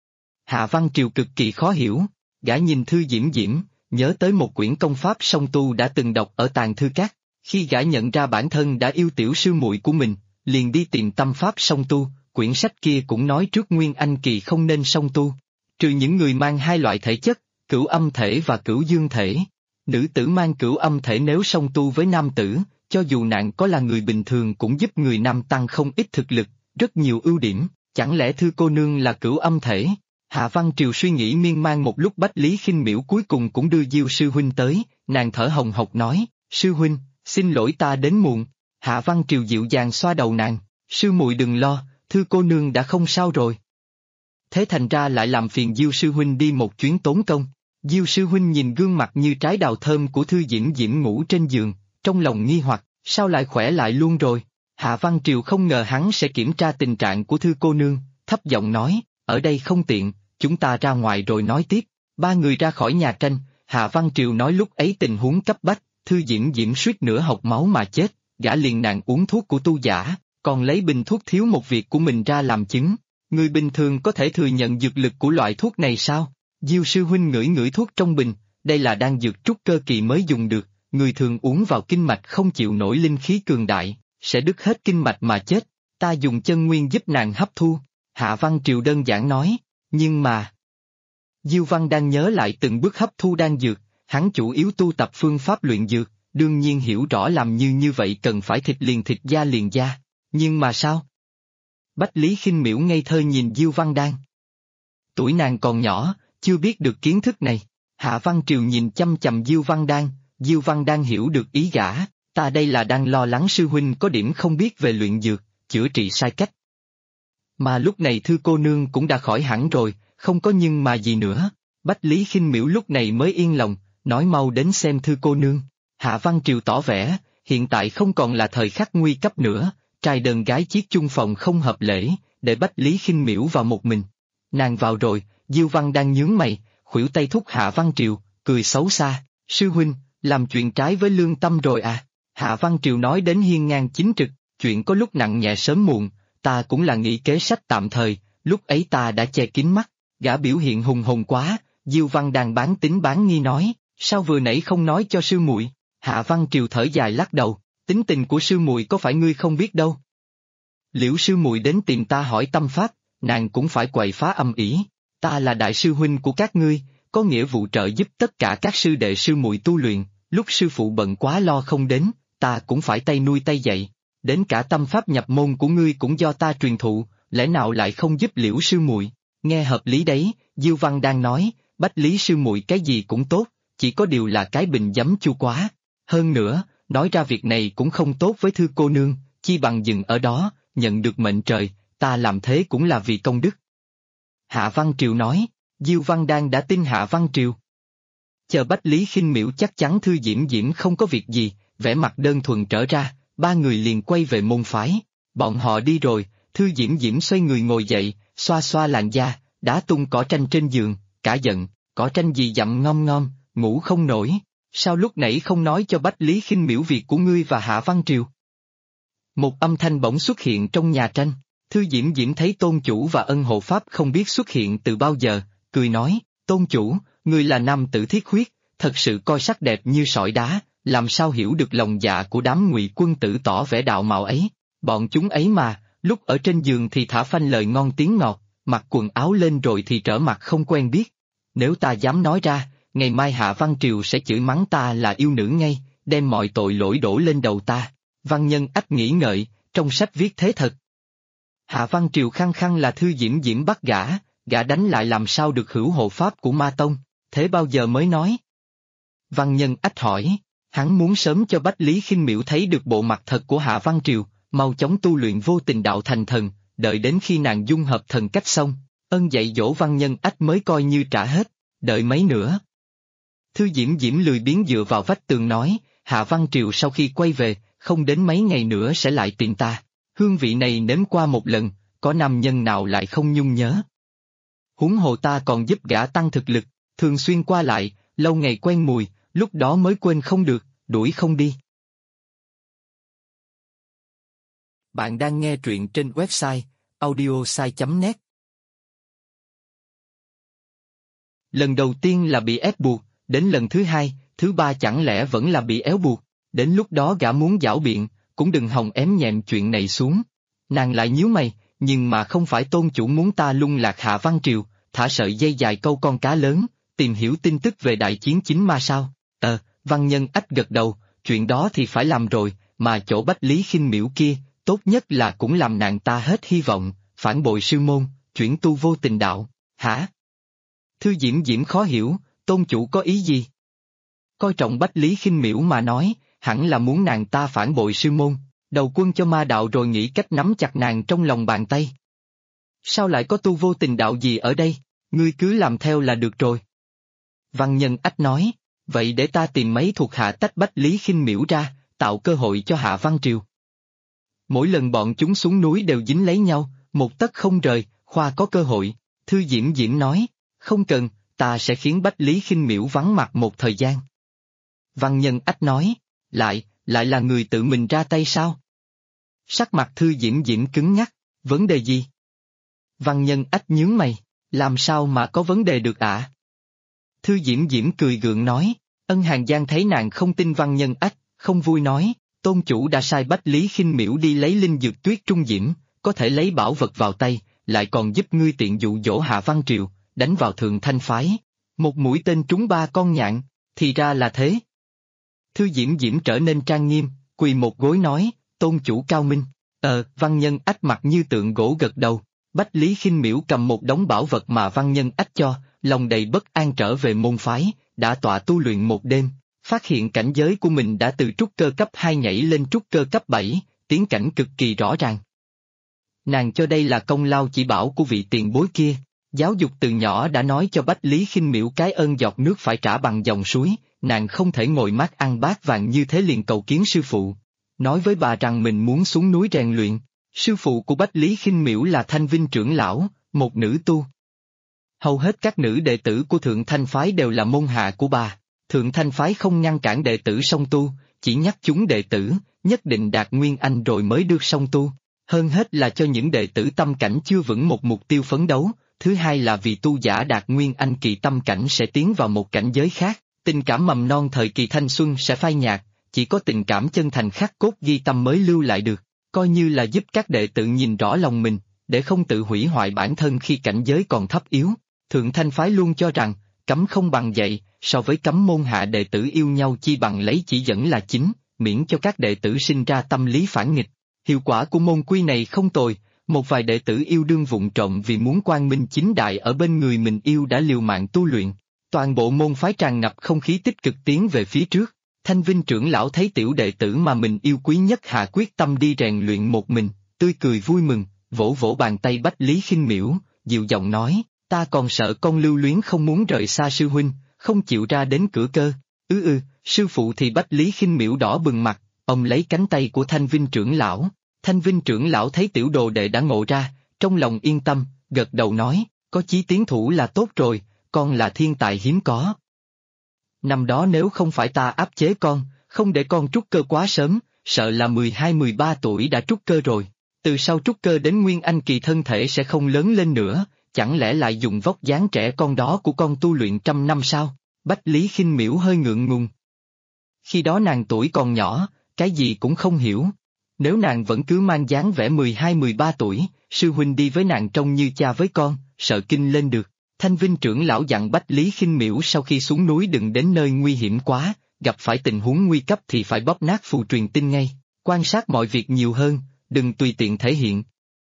Hạ Văn Triều cực kỳ khó hiểu, gã nhìn Thư Diễm Diễm, nhớ tới một quyển công pháp song tu đã từng đọc ở tàng thư các. Khi gã nhận ra bản thân đã yêu tiểu sư muội của mình, liền đi tìm tâm pháp song tu, quyển sách kia cũng nói trước Nguyên Anh kỳ không nên song tu. Trừ những người mang hai loại thể chất, cửu âm thể và cửu dương thể. Nữ tử mang cửu âm thể nếu song tu với nam tử, cho dù nàng có là người bình thường cũng giúp người nam tăng không ít thực lực, rất nhiều ưu điểm, chẳng lẽ Thư cô nương là cửu âm thể? Hạ Văn Triều suy nghĩ miên man một lúc Bách Lý Khinh Miễu cuối cùng cũng đưa Diêu sư huynh tới, nàng thở hồng hộc nói, sư huynh, xin lỗi ta đến muộn. Hạ Văn Triều dịu dàng xoa đầu nàng, sư muội đừng lo, Thư cô nương đã không sao rồi. Thế thành ra lại làm phiền Diêu sư huynh đi một chuyến tốn công. Diêu sư huynh nhìn gương mặt như trái đào thơm của Thư Diễm Diễm ngủ trên giường, trong lòng nghi hoặc, sao lại khỏe lại luôn rồi? Hạ Văn Triều không ngờ hắn sẽ kiểm tra tình trạng của Thư cô nương, thấp giọng nói, ở đây không tiện, chúng ta ra ngoài rồi nói tiếp. Ba người ra khỏi nhà tranh, Hạ Văn Triều nói lúc ấy tình huống cấp bách, Thư Diễm Diễm suýt nữa hộc máu mà chết, gã liền nàng uống thuốc của tu giả, còn lấy bình thuốc thiếu một việc của mình ra làm chứng. Người bình thường có thể thừa nhận dược lực của loại thuốc này sao? Diêu sư huynh ngửi ngửi thuốc trong bình, đây là đan dược trúc cơ kỳ mới dùng được, người thường uống vào kinh mạch không chịu nổi linh khí cường đại, sẽ đứt hết kinh mạch mà chết, ta dùng chân nguyên giúp nàng hấp thu. Hạ Văn Triều đơn giản nói, nhưng mà... Diêu Văn đang nhớ lại từng bước hấp thu đan dược, hắn chủ yếu tu tập phương pháp luyện dược, đương nhiên hiểu rõ làm như vậy cần phải thịt liền da, nhưng mà sao? Bách Lý Khinh Miễu ngây thơ nhìn Diêu Văn Đan. Tuổi nàng còn nhỏ, chưa biết được kiến thức này. Hạ Văn Triều nhìn chăm chằm Diêu Văn Đan hiểu được ý gã, ta đây là đang lo lắng sư huynh có điểm không biết về luyện dược, chữa trị sai cách. Mà lúc này Thư cô nương cũng đã khỏi hẳn rồi, không có nhưng mà gì nữa. Bách Lý Khinh Miễu lúc này mới yên lòng, nói mau đến xem Thư cô nương. Hạ Văn Triều tỏ vẻ, hiện tại không còn là thời khắc nguy cấp nữa, trai đơn gái chiếc chung phòng không hợp lễ, để Bách Lý Khinh Miễu vào một mình. Nàng vào rồi, Diêu Văn đang nhướng mày, khuỷu tay thúc Hạ Văn Triều, cười xấu xa, sư huynh, làm chuyện trái với lương tâm rồi à? Hạ Văn Triều nói đến hiên ngang chính trực, chuyện có lúc nặng nhẹ sớm muộn, ta cũng là nghĩ kế sách tạm thời, lúc ấy ta đã che kín mắt, gã biểu hiện hùng hồn quá. Diêu Văn đang bán tín bán nghi nói, sao vừa nãy không nói cho sư muội? Hạ Văn Triều thở dài lắc đầu, tính tình của sư muội có phải ngươi không biết đâu. Liễu sư muội đến tìm ta hỏi tâm pháp, nàng cũng phải quậy phá âm ỉ. Ta là đại sư huynh của các ngươi, có nghĩa vụ trợ giúp tất cả các sư đệ sư muội tu luyện, lúc sư phụ bận quá lo không đến, ta cũng phải tay nuôi tay dạy. Đến cả tâm pháp nhập môn của ngươi cũng do ta truyền thụ, lẽ nào lại không giúp Liễu sư muội? Nghe hợp lý đấy, Diêu Văn đang nói, Bách Lý sư muội cái gì cũng tốt, chỉ có điều là cái bình giấm chua quá. Hơn nữa, nói ra việc này cũng không tốt với Thư cô nương, chi bằng dừng ở đó, nhận được mệnh trời, ta làm thế cũng là vì công đức. Hạ Văn Triều nói, Diêu Văn Đan đã tin Hạ Văn Triều. Chờ Bách Lý Khinh Miễu chắc chắn Thư Diễm Diễm không có việc gì, vẻ mặt đơn thuần trở ra, ba người liền quay về môn phái. Bọn họ đi rồi, Thư Diễm Diễm xoay người ngồi dậy, xoa xoa làn da, đá tung cỏ tranh trên giường, cả giận, cỏ tranh gì dặm ngon ngon, ngủ không nổi. Sao lúc nãy không nói cho Bách Lý Khinh Miễu việc của ngươi và Hạ Văn Triều? Một âm thanh bỗng xuất hiện trong nhà tranh, Thư Diễm Diễm thấy tôn chủ và ân hộ pháp không biết xuất hiện từ bao giờ, cười nói, tôn chủ, ngươi là nam tử thiết huyết, thật sự coi sắc đẹp như sỏi đá, làm sao hiểu được lòng dạ của đám Ngụy quân tử tỏ vẻ đạo mạo ấy, bọn chúng ấy mà, lúc ở trên giường thì thả phanh lời ngon tiếng ngọt, mặc quần áo lên rồi thì trở mặt không quen biết. Nếu ta dám nói ra, ngày mai Hạ Văn Triều sẽ chửi mắng ta là yêu nữ ngay, đem mọi tội lỗi đổ lên đầu ta. Văn Nhân Ách nghĩ ngợi, trong sách viết thế thật. Hạ Văn Triều khăng khăng là Thư Diễm Diễm bắt gã đánh lại làm sao được hữu hộ pháp của Ma Tông, thế bao giờ mới nói? Văn Nhân Ách hỏi, hắn muốn sớm cho Bách Lý Khinh Miễu thấy được bộ mặt thật của Hạ Văn Triều, mau chóng tu luyện vô tình đạo thành thần, đợi đến khi nàng dung hợp thần cách xong, ân dạy dỗ Văn Nhân Ách mới coi như trả hết, đợi mấy nữa. Thư Diễm Diễm lười biếng dựa vào vách tường nói, Hạ Văn Triều sau khi quay về, không đến mấy ngày nữa sẽ lại tìm ta, hương vị này nếm qua một lần, có nam nhân nào lại không nhung nhớ. Huống hồ ta còn giúp gã tăng thực lực, thường xuyên qua lại, lâu ngày quen mùi, lúc đó mới quên không được, đuổi không đi. Bạn đang nghe truyện trên website audiosai.net. Lần đầu tiên là bị ép buộc, đến lần thứ hai, thứ ba chẳng lẽ vẫn là bị éo buộc, đến lúc đó gã muốn giảo biện, cũng đừng hòng ém nhẹm chuyện này xuống. Nàng lại nhíu mày, nhưng mà không phải tôn chủ muốn ta lung lạc Hạ Văn Triều, thả sợi dây dài câu con cá lớn, tìm hiểu tin tức về đại chiến chính ma sao? Văn Nhân Ách gật đầu, chuyện đó thì phải làm rồi, mà chỗ Bách Lý Khinh Miễu kia, tốt nhất là cũng làm nàng ta hết hy vọng, phản bội sư môn, chuyển tu vô tình đạo, hả? Thư Diễm Diễm khó hiểu, tôn chủ có ý gì? Coi trọng Bách Lý Khinh Miễu mà nói, hẳn là muốn nàng ta phản bội sư môn, đầu quân cho ma đạo rồi nghĩ cách nắm chặt nàng trong lòng bàn tay. Sao lại có tu vô tình đạo gì ở đây, ngươi cứ làm theo là được rồi. Văn Nhân Ách nói, vậy để ta tìm mấy thuộc hạ tách Bách Lý Khinh Miễu ra, tạo cơ hội cho Hạ Văn Triều. Mỗi lần bọn chúng xuống núi đều dính lấy nhau, một tấc không rời, khoa có cơ hội. Thư Diễm Diễm nói, không cần, ta sẽ khiến Bách Lý Khinh Miễu vắng mặt một thời gian. Văn Nhân Ách nói, lại là người tự mình ra tay sao? Sắc mặt Thư Diễm Diễm cứng nhắc, vấn đề gì? Văn Nhân Ách nhướng mày, làm sao mà có vấn đề được ạ? Thư Diễm Diễm cười gượng nói, Ân Hàng Giang thấy nàng không tin Văn Nhân Ách, không vui nói, tôn chủ đã sai Bách Lý Khinh Miễu đi lấy linh dược Tuyết Trung Diễm, có thể lấy bảo vật vào tay, lại còn giúp ngươi tiện dụ dỗ Hạ Văn Triều, đánh vào Thượng Thanh Phái. Một mũi tên trúng 3 con nhạn, thì ra là thế. Thư Diễm Diễm trở nên trang nghiêm, quỳ một gối nói, tôn chủ cao minh. Văn Nhân Ách mặt như tượng gỗ gật đầu. Bách Lý Khinh Miễu cầm một đống bảo vật mà Văn Nhân Ách cho, lòng đầy bất an trở về môn phái, đã tọa tu luyện một đêm, phát hiện cảnh giới của mình đã từ trúc cơ cấp 2 nhảy lên trúc cơ cấp 7, tiến cảnh cực kỳ rõ ràng. Nàng cho đây là công lao chỉ bảo của vị tiền bối kia, giáo dục từ nhỏ đã nói cho Bách Lý Khinh Miễu cái ơn giọt nước phải trả bằng dòng suối, nàng không thể ngồi mát ăn bát vàng như thế liền cầu kiến sư phụ, nói với bà rằng mình muốn xuống núi rèn luyện. Sư phụ của Bách Lý Khinh Miễu là Thanh Vinh trưởng lão, một nữ tu. Hầu hết các nữ đệ tử của Thượng Thanh Phái đều là môn hạ của bà. Thượng Thanh Phái không ngăn cản đệ tử song tu, chỉ nhắc chúng đệ tử, nhất định đạt Nguyên Anh rồi mới được song tu. Hơn hết là cho những đệ tử tâm cảnh chưa vững một mục tiêu phấn đấu, thứ hai là vì tu giả đạt Nguyên Anh kỳ tâm cảnh sẽ tiến vào một cảnh giới khác, tình cảm mầm non thời kỳ thanh xuân sẽ phai nhạt, chỉ có tình cảm chân thành khắc cốt ghi tâm mới lưu lại được. Coi như là giúp các đệ tử nhìn rõ lòng mình, để không tự hủy hoại bản thân khi cảnh giới còn thấp yếu. Thượng Thanh Phái luôn cho rằng, cấm không bằng dạy, so với cấm môn hạ đệ tử yêu nhau chi bằng lấy chỉ dẫn là chính, miễn cho các đệ tử sinh ra tâm lý phản nghịch. Hiệu quả của môn quy này không tồi, một vài đệ tử yêu đương vụng trộm vì muốn quang minh chính đại ở bên người mình yêu đã liều mạng tu luyện. Toàn bộ môn phái tràn ngập không khí tích cực tiến về phía trước. Thanh Vinh trưởng lão thấy tiểu đệ tử mà mình yêu quý nhất hạ quyết tâm đi rèn luyện một mình, tươi cười vui mừng, vỗ vỗ bàn tay Bách Lý Khinh Miễu, dịu giọng nói, ta còn sợ con lưu luyến không muốn rời xa sư huynh, không chịu ra đến cửa cơ. Sư phụ thì Bách Lý Khinh Miễu đỏ bừng mặt, ông lấy cánh tay của Thanh Vinh trưởng lão. Thanh Vinh trưởng lão thấy tiểu đồ đệ đã ngộ ra, trong lòng yên tâm, gật đầu nói, có chí tiến thủ là tốt rồi, con là thiên tài hiếm có. Năm đó nếu không phải ta áp chế con, không để con trúc cơ quá sớm, sợ là 12-13 tuổi đã trúc cơ rồi. Từ sau trúc cơ đến Nguyên Anh kỳ thân thể sẽ không lớn lên nữa, chẳng lẽ lại dùng vóc dáng trẻ con đó của con tu luyện 100 năm sao? Bách Lý Khinh Miễu hơi ngượng ngùng. Khi đó nàng tuổi còn nhỏ, cái gì cũng không hiểu. Nếu nàng vẫn cứ mang dáng vẻ 12-13 tuổi, sư huynh đi với nàng trông như cha với con, sợ kinh lên được. Thanh Vinh trưởng lão dặn Bách Lý Khinh Miễu sau khi xuống núi đừng đến nơi nguy hiểm quá, gặp phải tình huống nguy cấp thì phải bóp nát phù truyền tin ngay, quan sát mọi việc nhiều hơn, đừng tùy tiện thể hiện.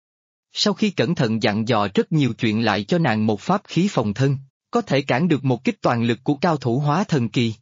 Sau khi cẩn thận dặn dò rất nhiều chuyện lại cho nàng một pháp khí phòng thân, có thể cản được một kích toàn lực của cao thủ hóa thần kỳ.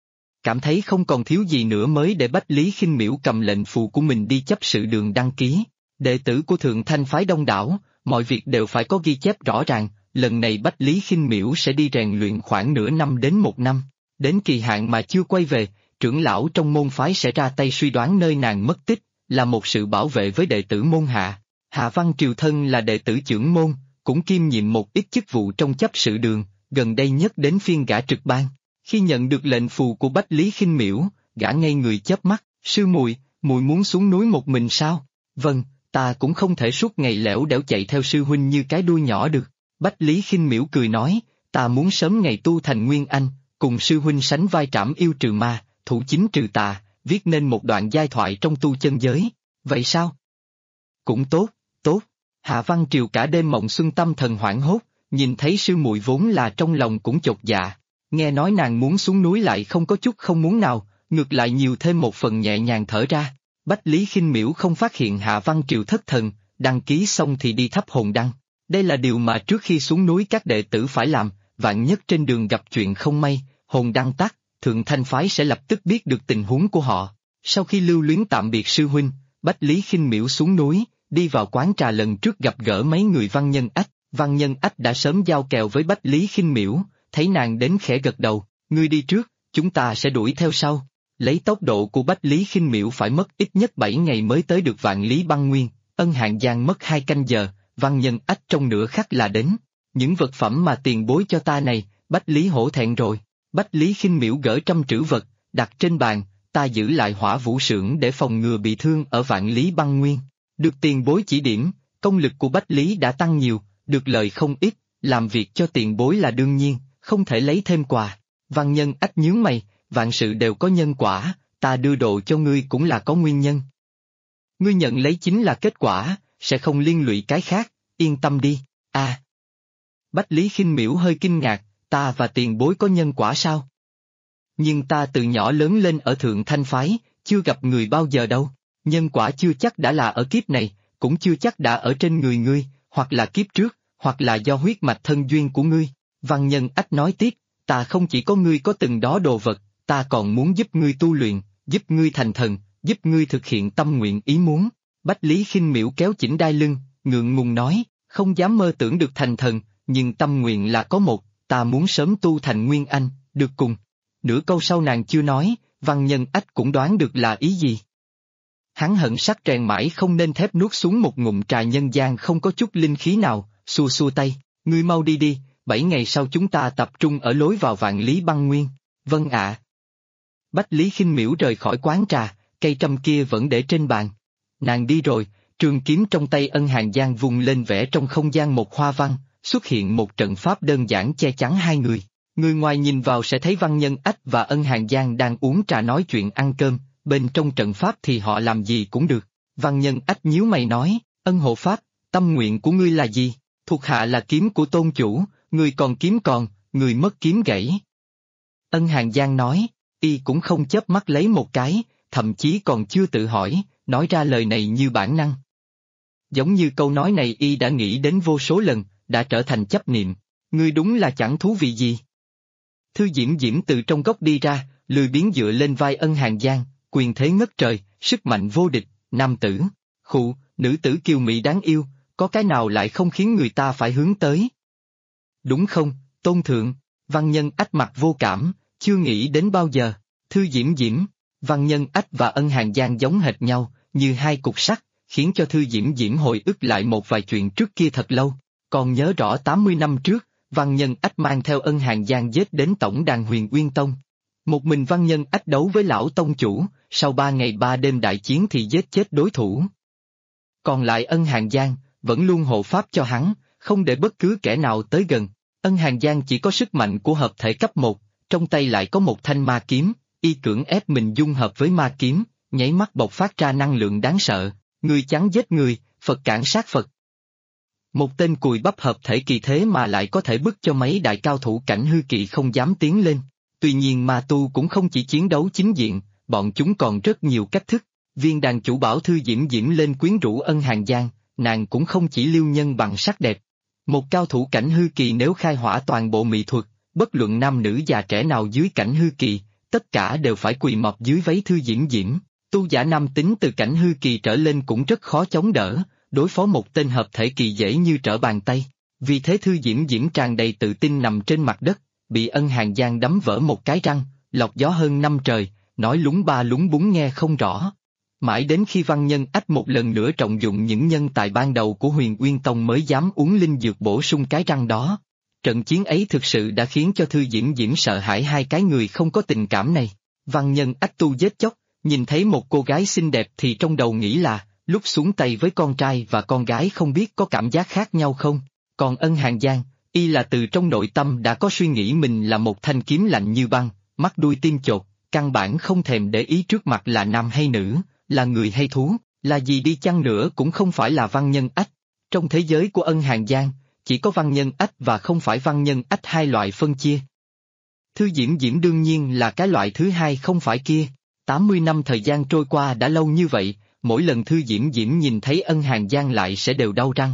Cảm thấy không còn thiếu gì nữa mới để Bách Lý Khinh Miễu cầm lệnh phù của mình đi chấp sự đường đăng ký. Đệ tử của Thượng Thanh Phái đông đảo, mọi việc đều phải có ghi chép rõ ràng. Lần này Bách Lý Khinh Miễu sẽ đi rèn luyện khoảng nửa năm đến 1 năm, đến kỳ hạn mà chưa quay về, trưởng lão trong môn phái sẽ ra tay suy đoán nơi nàng mất tích, là một sự bảo vệ với đệ tử môn hạ. Hạ Văn Triều thân là đệ tử trưởng môn, cũng kiêm nhiệm một ít chức vụ trong chấp sự đường, gần đây nhất đến phiên gã trực ban. Khi nhận được lệnh phù của Bách Lý Khinh Miễu, gã ngây người chớp mắt, sư muội muốn xuống núi một mình sao? Vâng, ta cũng không thể suốt ngày lẻo đẻo chạy theo sư huynh như cái đuôi nhỏ được. Bách Lý Khinh Miễu cười nói, ta muốn sớm ngày tu thành Nguyên Anh, cùng sư huynh sánh vai trảm yêu trừ ma, thủ chính trừ tà, viết nên một đoạn giai thoại trong tu chân giới. Vậy sao? Cũng tốt, tốt. Hạ Văn Triều cả đêm mộng xuân tâm thần hoảng hốt, nhìn thấy sư muội vốn là trong lòng cũng chột dạ. Nghe nói nàng muốn xuống núi lại không có chút không muốn nào, ngược lại nhiều thêm một phần nhẹ nhàng thở ra. Bách Lý Khinh Miễu không phát hiện Hạ Văn Triều thất thần, đăng ký xong thì đi thắp hồn đăng. Đây là điều mà trước khi xuống núi các đệ tử phải làm, vạn nhất trên đường gặp chuyện không may, hồn đăng tắt, Thượng Thanh Phái sẽ lập tức biết được tình huống của họ. Sau khi lưu luyến tạm biệt sư huynh, Bách Lý Khinh Miểu xuống núi, đi vào quán trà lần trước gặp gỡ mấy người Văn Nhân Ách. Văn Nhân Ách đã sớm giao kèo với Bách Lý Khinh Miểu, thấy nàng đến khẽ gật đầu, ngươi đi trước, chúng ta sẽ đuổi theo sau. Lấy tốc độ của Bách Lý Khinh Miểu phải mất ít nhất 7 ngày mới tới được Vạn Lý Băng Nguyên, Ân Hàn Giang mất 2 canh giờ, Văn Nhân Ách trong nửa khắc là đến. Những vật phẩm mà tiền bối cho ta này, Bách Lý hổ thẹn rồi. Bách Lý Khinh Miểu gỡ trăm trữ vật, đặt trên bàn, ta giữ lại Hỏa Vũ Sưởng để phòng ngừa bị thương ở Vạn Lý Băng Nguyên. Được tiền bối chỉ điểm, công lực của Bách Lý đã tăng nhiều, được lời không ít, làm việc cho tiền bối là đương nhiên, không thể lấy thêm quà. Văn Nhân Ách nhướng mày, vạn sự đều có nhân quả, ta đưa đồ cho ngươi cũng là có nguyên nhân. Ngươi nhận lấy chính là kết quả, sẽ không liên lụy cái khác, yên tâm đi. À! Bách Lý Khinh Miểu hơi kinh ngạc, ta và tiền bối có nhân quả sao? Nhưng ta từ nhỏ lớn lên ở Thượng Thanh Phái, chưa gặp người bao giờ đâu, nhân quả chưa chắc đã là ở kiếp này, cũng chưa chắc đã ở trên người ngươi, hoặc là kiếp trước, hoặc là do huyết mạch thân duyên của ngươi. Văn Nhân Ách nói tiếp, ta không chỉ có ngươi có từng đó đồ vật, ta còn muốn giúp ngươi tu luyện, giúp ngươi thành thần, giúp ngươi thực hiện tâm nguyện ý muốn. Bách Lý Khinh Miểu kéo chỉnh đai lưng, ngượng ngùng nói, không dám mơ tưởng được thành thần, nhưng tâm nguyện là có một, ta muốn sớm tu thành Nguyên Anh, được cùng. Nửa câu sau nàng chưa nói, Văn Nhân Ách cũng đoán được là ý gì. Hắn hận sắc rèn mãi không nên thép nuốt xuống một ngụm trà nhân gian không có chút linh khí nào, xua xua tay, ngươi mau đi đi, 7 ngày sau chúng ta tập trung ở lối vào Vạn Lý Băng Nguyên. Vâng ạ. Bách Lý Khinh Miểu rời khỏi quán trà, cây trâm kia vẫn để trên bàn. Nàng đi rồi, trường kiếm trong tay Ân Hàn Giang vùng lên vẽ trong không gian một hoa văn, xuất hiện một trận pháp đơn giản che chắn hai người. Người ngoài nhìn vào sẽ thấy Văn Nhân Ách và Ân Hàn Giang đang uống trà nói chuyện ăn cơm, bên trong trận pháp thì họ làm gì cũng được. Văn Nhân Ách nhíu mày nói, Ân hộ pháp, tâm nguyện của ngươi là gì? Thuộc hạ là kiếm của tôn chủ, người còn kiếm còn, người mất kiếm gãy. Ân Hàn Giang nói, y cũng không chớp mắt lấy một cái, thậm chí còn chưa tự hỏi, nói ra lời này như bản năng. Giống như câu nói này y đã nghĩ đến vô số lần, đã trở thành chấp niệm, ngươi đúng là chẳng thú vị gì. Thư Diễm Diễm từ trong góc đi ra, lười biếng dựa lên vai Ân Hàn Giang, quyền thế ngất trời, sức mạnh vô địch, nam tử, khụ, nữ tử kiều mỹ đáng yêu, có cái nào lại không khiến người ta phải hướng tới. Đúng không, tôn thượng? Văn Nhân Ách mặt vô cảm, chưa nghĩ đến bao giờ. Thư Diễm Diễm, Văn Nhân Ách và Ân Hàn Giang giống hệt nhau, như hai cục sắt, khiến cho Thư Diễm Diễm hồi ức lại một vài chuyện trước kia thật lâu. Còn nhớ rõ 80 năm trước, Văn Nhân Ách mang theo Ân Hàn Giang giết đến tổng đàn Huyền Uyên Tông. Một mình Văn Nhân Ách đấu với lão tông chủ, sau 3 ngày 3 đêm đại chiến thì giết chết đối thủ. Còn lại Ân Hàn Giang, vẫn luôn hộ pháp cho hắn, không để bất cứ kẻ nào tới gần. Ân Hàn Giang chỉ có sức mạnh của hợp thể cấp 1, trong tay lại có một thanh ma kiếm, y cưỡng ép mình dung hợp với ma kiếm, nháy mắt bộc phát ra năng lượng đáng sợ, người chắn giết người, Phật cản sát Phật. Một tên cùi bắp hợp thể kỳ thế mà lại có thể bức cho mấy đại cao thủ cảnh hư kỵ không dám tiến lên. Tuy nhiên ma tu cũng không chỉ chiến đấu chính diện, bọn chúng còn rất nhiều cách thức. Viên đàn chủ bảo Thư Diễm Diễm lên quyến rũ Ân Hàn Giang, nàng cũng không chỉ lưu nhân bằng sắc đẹp. Một cao thủ cảnh hư kỳ nếu khai hỏa toàn bộ mỹ thuật, bất luận nam nữ già trẻ nào dưới cảnh hư kỳ, tất cả đều phải quỳ mọp dưới váy Thư Diễm Diễm. Tu giả nam tính từ cảnh hư kỳ trở lên cũng rất khó chống đỡ, đối phó một tên hợp thể kỳ dễ như trở bàn tay. Vì thế Thư Diễm Diễm tràn đầy tự tin nằm trên mặt đất, bị Ân Hàn Giang đấm vỡ một cái răng, lọc gió hơn năm trời, nói lúng ba lúng búng nghe không rõ. Mãi đến khi Văn Nhân Ách một lần nữa trọng dụng những nhân tài ban đầu của Huyền Uyên Tông mới dám uống linh dược bổ sung cái răng đó. Trận chiến ấy thực sự đã khiến cho Thư Diễm Diễm sợ hãi hai cái người không có tình cảm này. Văn Nhân Ách tu giết chóc, nhìn thấy một cô gái xinh đẹp thì trong đầu nghĩ là, lúc xuống tay với con trai và con gái không biết có cảm giác khác nhau không. Còn Ân Hàn Giang, y là từ trong nội tâm đã có suy nghĩ mình là một thanh kiếm lạnh như băng, mắt đuôi tim chột, căn bản không thèm để ý trước mặt là nam hay nữ, là người hay thú, là gì đi chăng nữa cũng không phải là Văn Nhân Ách. Trong thế giới của Ân Hàn Giang, chỉ có Văn Nhân Ách và không phải Văn Nhân Ách hai loại phân chia. Thư Diễm Diễm đương nhiên là cái loại thứ hai không phải kia. 80 năm thời gian trôi qua đã lâu như vậy, mỗi lần Thư Diễm Diễm nhìn thấy Ân Hàn Giang lại sẽ đều đau răng.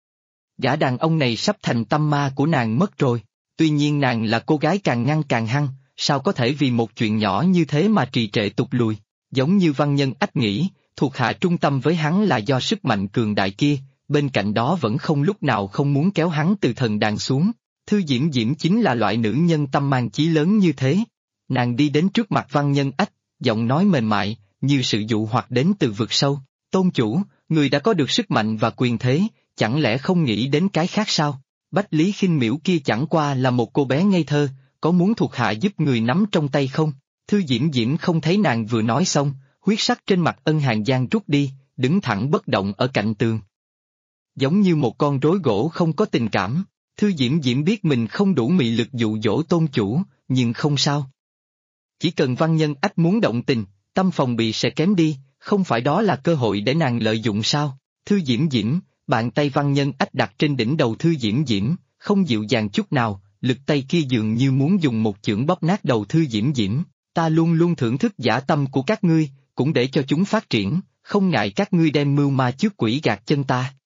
Gã đàn ông này sắp thành tâm ma của nàng mất rồi, tuy nhiên nàng là cô gái càng ngăn càng hăng, sao có thể vì một chuyện nhỏ như thế mà trì trệ tụt lùi, giống như Văn Nhân Ách nghĩ, thuộc hạ trung tâm với hắn là do sức mạnh cường đại kia, bên cạnh đó vẫn không lúc nào không muốn kéo hắn từ thần đàn xuống. Thư Diễm Diễm chính là loại nữ nhân tâm mang chí lớn như thế. Nàng đi đến trước mặt Văn Nhân Ách, giọng nói mềm mại, như sự dụ hoặc đến từ vực sâu. Tôn chủ, người đã có được sức mạnh và quyền thế, chẳng lẽ không nghĩ đến cái khác sao? Bách Lý Khinh Miễu kia chẳng qua là một cô bé ngây thơ, có muốn thuộc hạ giúp người nắm trong tay không? Thư Diễm Diễm không thấy nàng vừa nói xong, huyết sắc trên mặt Ân Hàn Giang rút đi, đứng thẳng bất động ở cạnh tường. Giống như một con rối gỗ không có tình cảm, Thư Diễm Diễm biết mình không đủ mị lực dụ dỗ tôn chủ, nhưng không sao. Chỉ cần Văn Nhân Ách muốn động tình, tâm phòng bị sẽ kém đi, không phải đó là cơ hội để nàng lợi dụng sao? Thư Diễm Diễm, bàn tay Văn Nhân Ách đặt trên đỉnh đầu Thư Diễm Diễm, không dịu dàng chút nào, lực tay kia dường như muốn dùng một chưởng bóp nát đầu Thư Diễm Diễm. Ta luôn luôn thưởng thức dã tâm của các ngươi, cũng để cho chúng phát triển, không ngại các ngươi đem mưu ma trước quỷ gạt chân ta.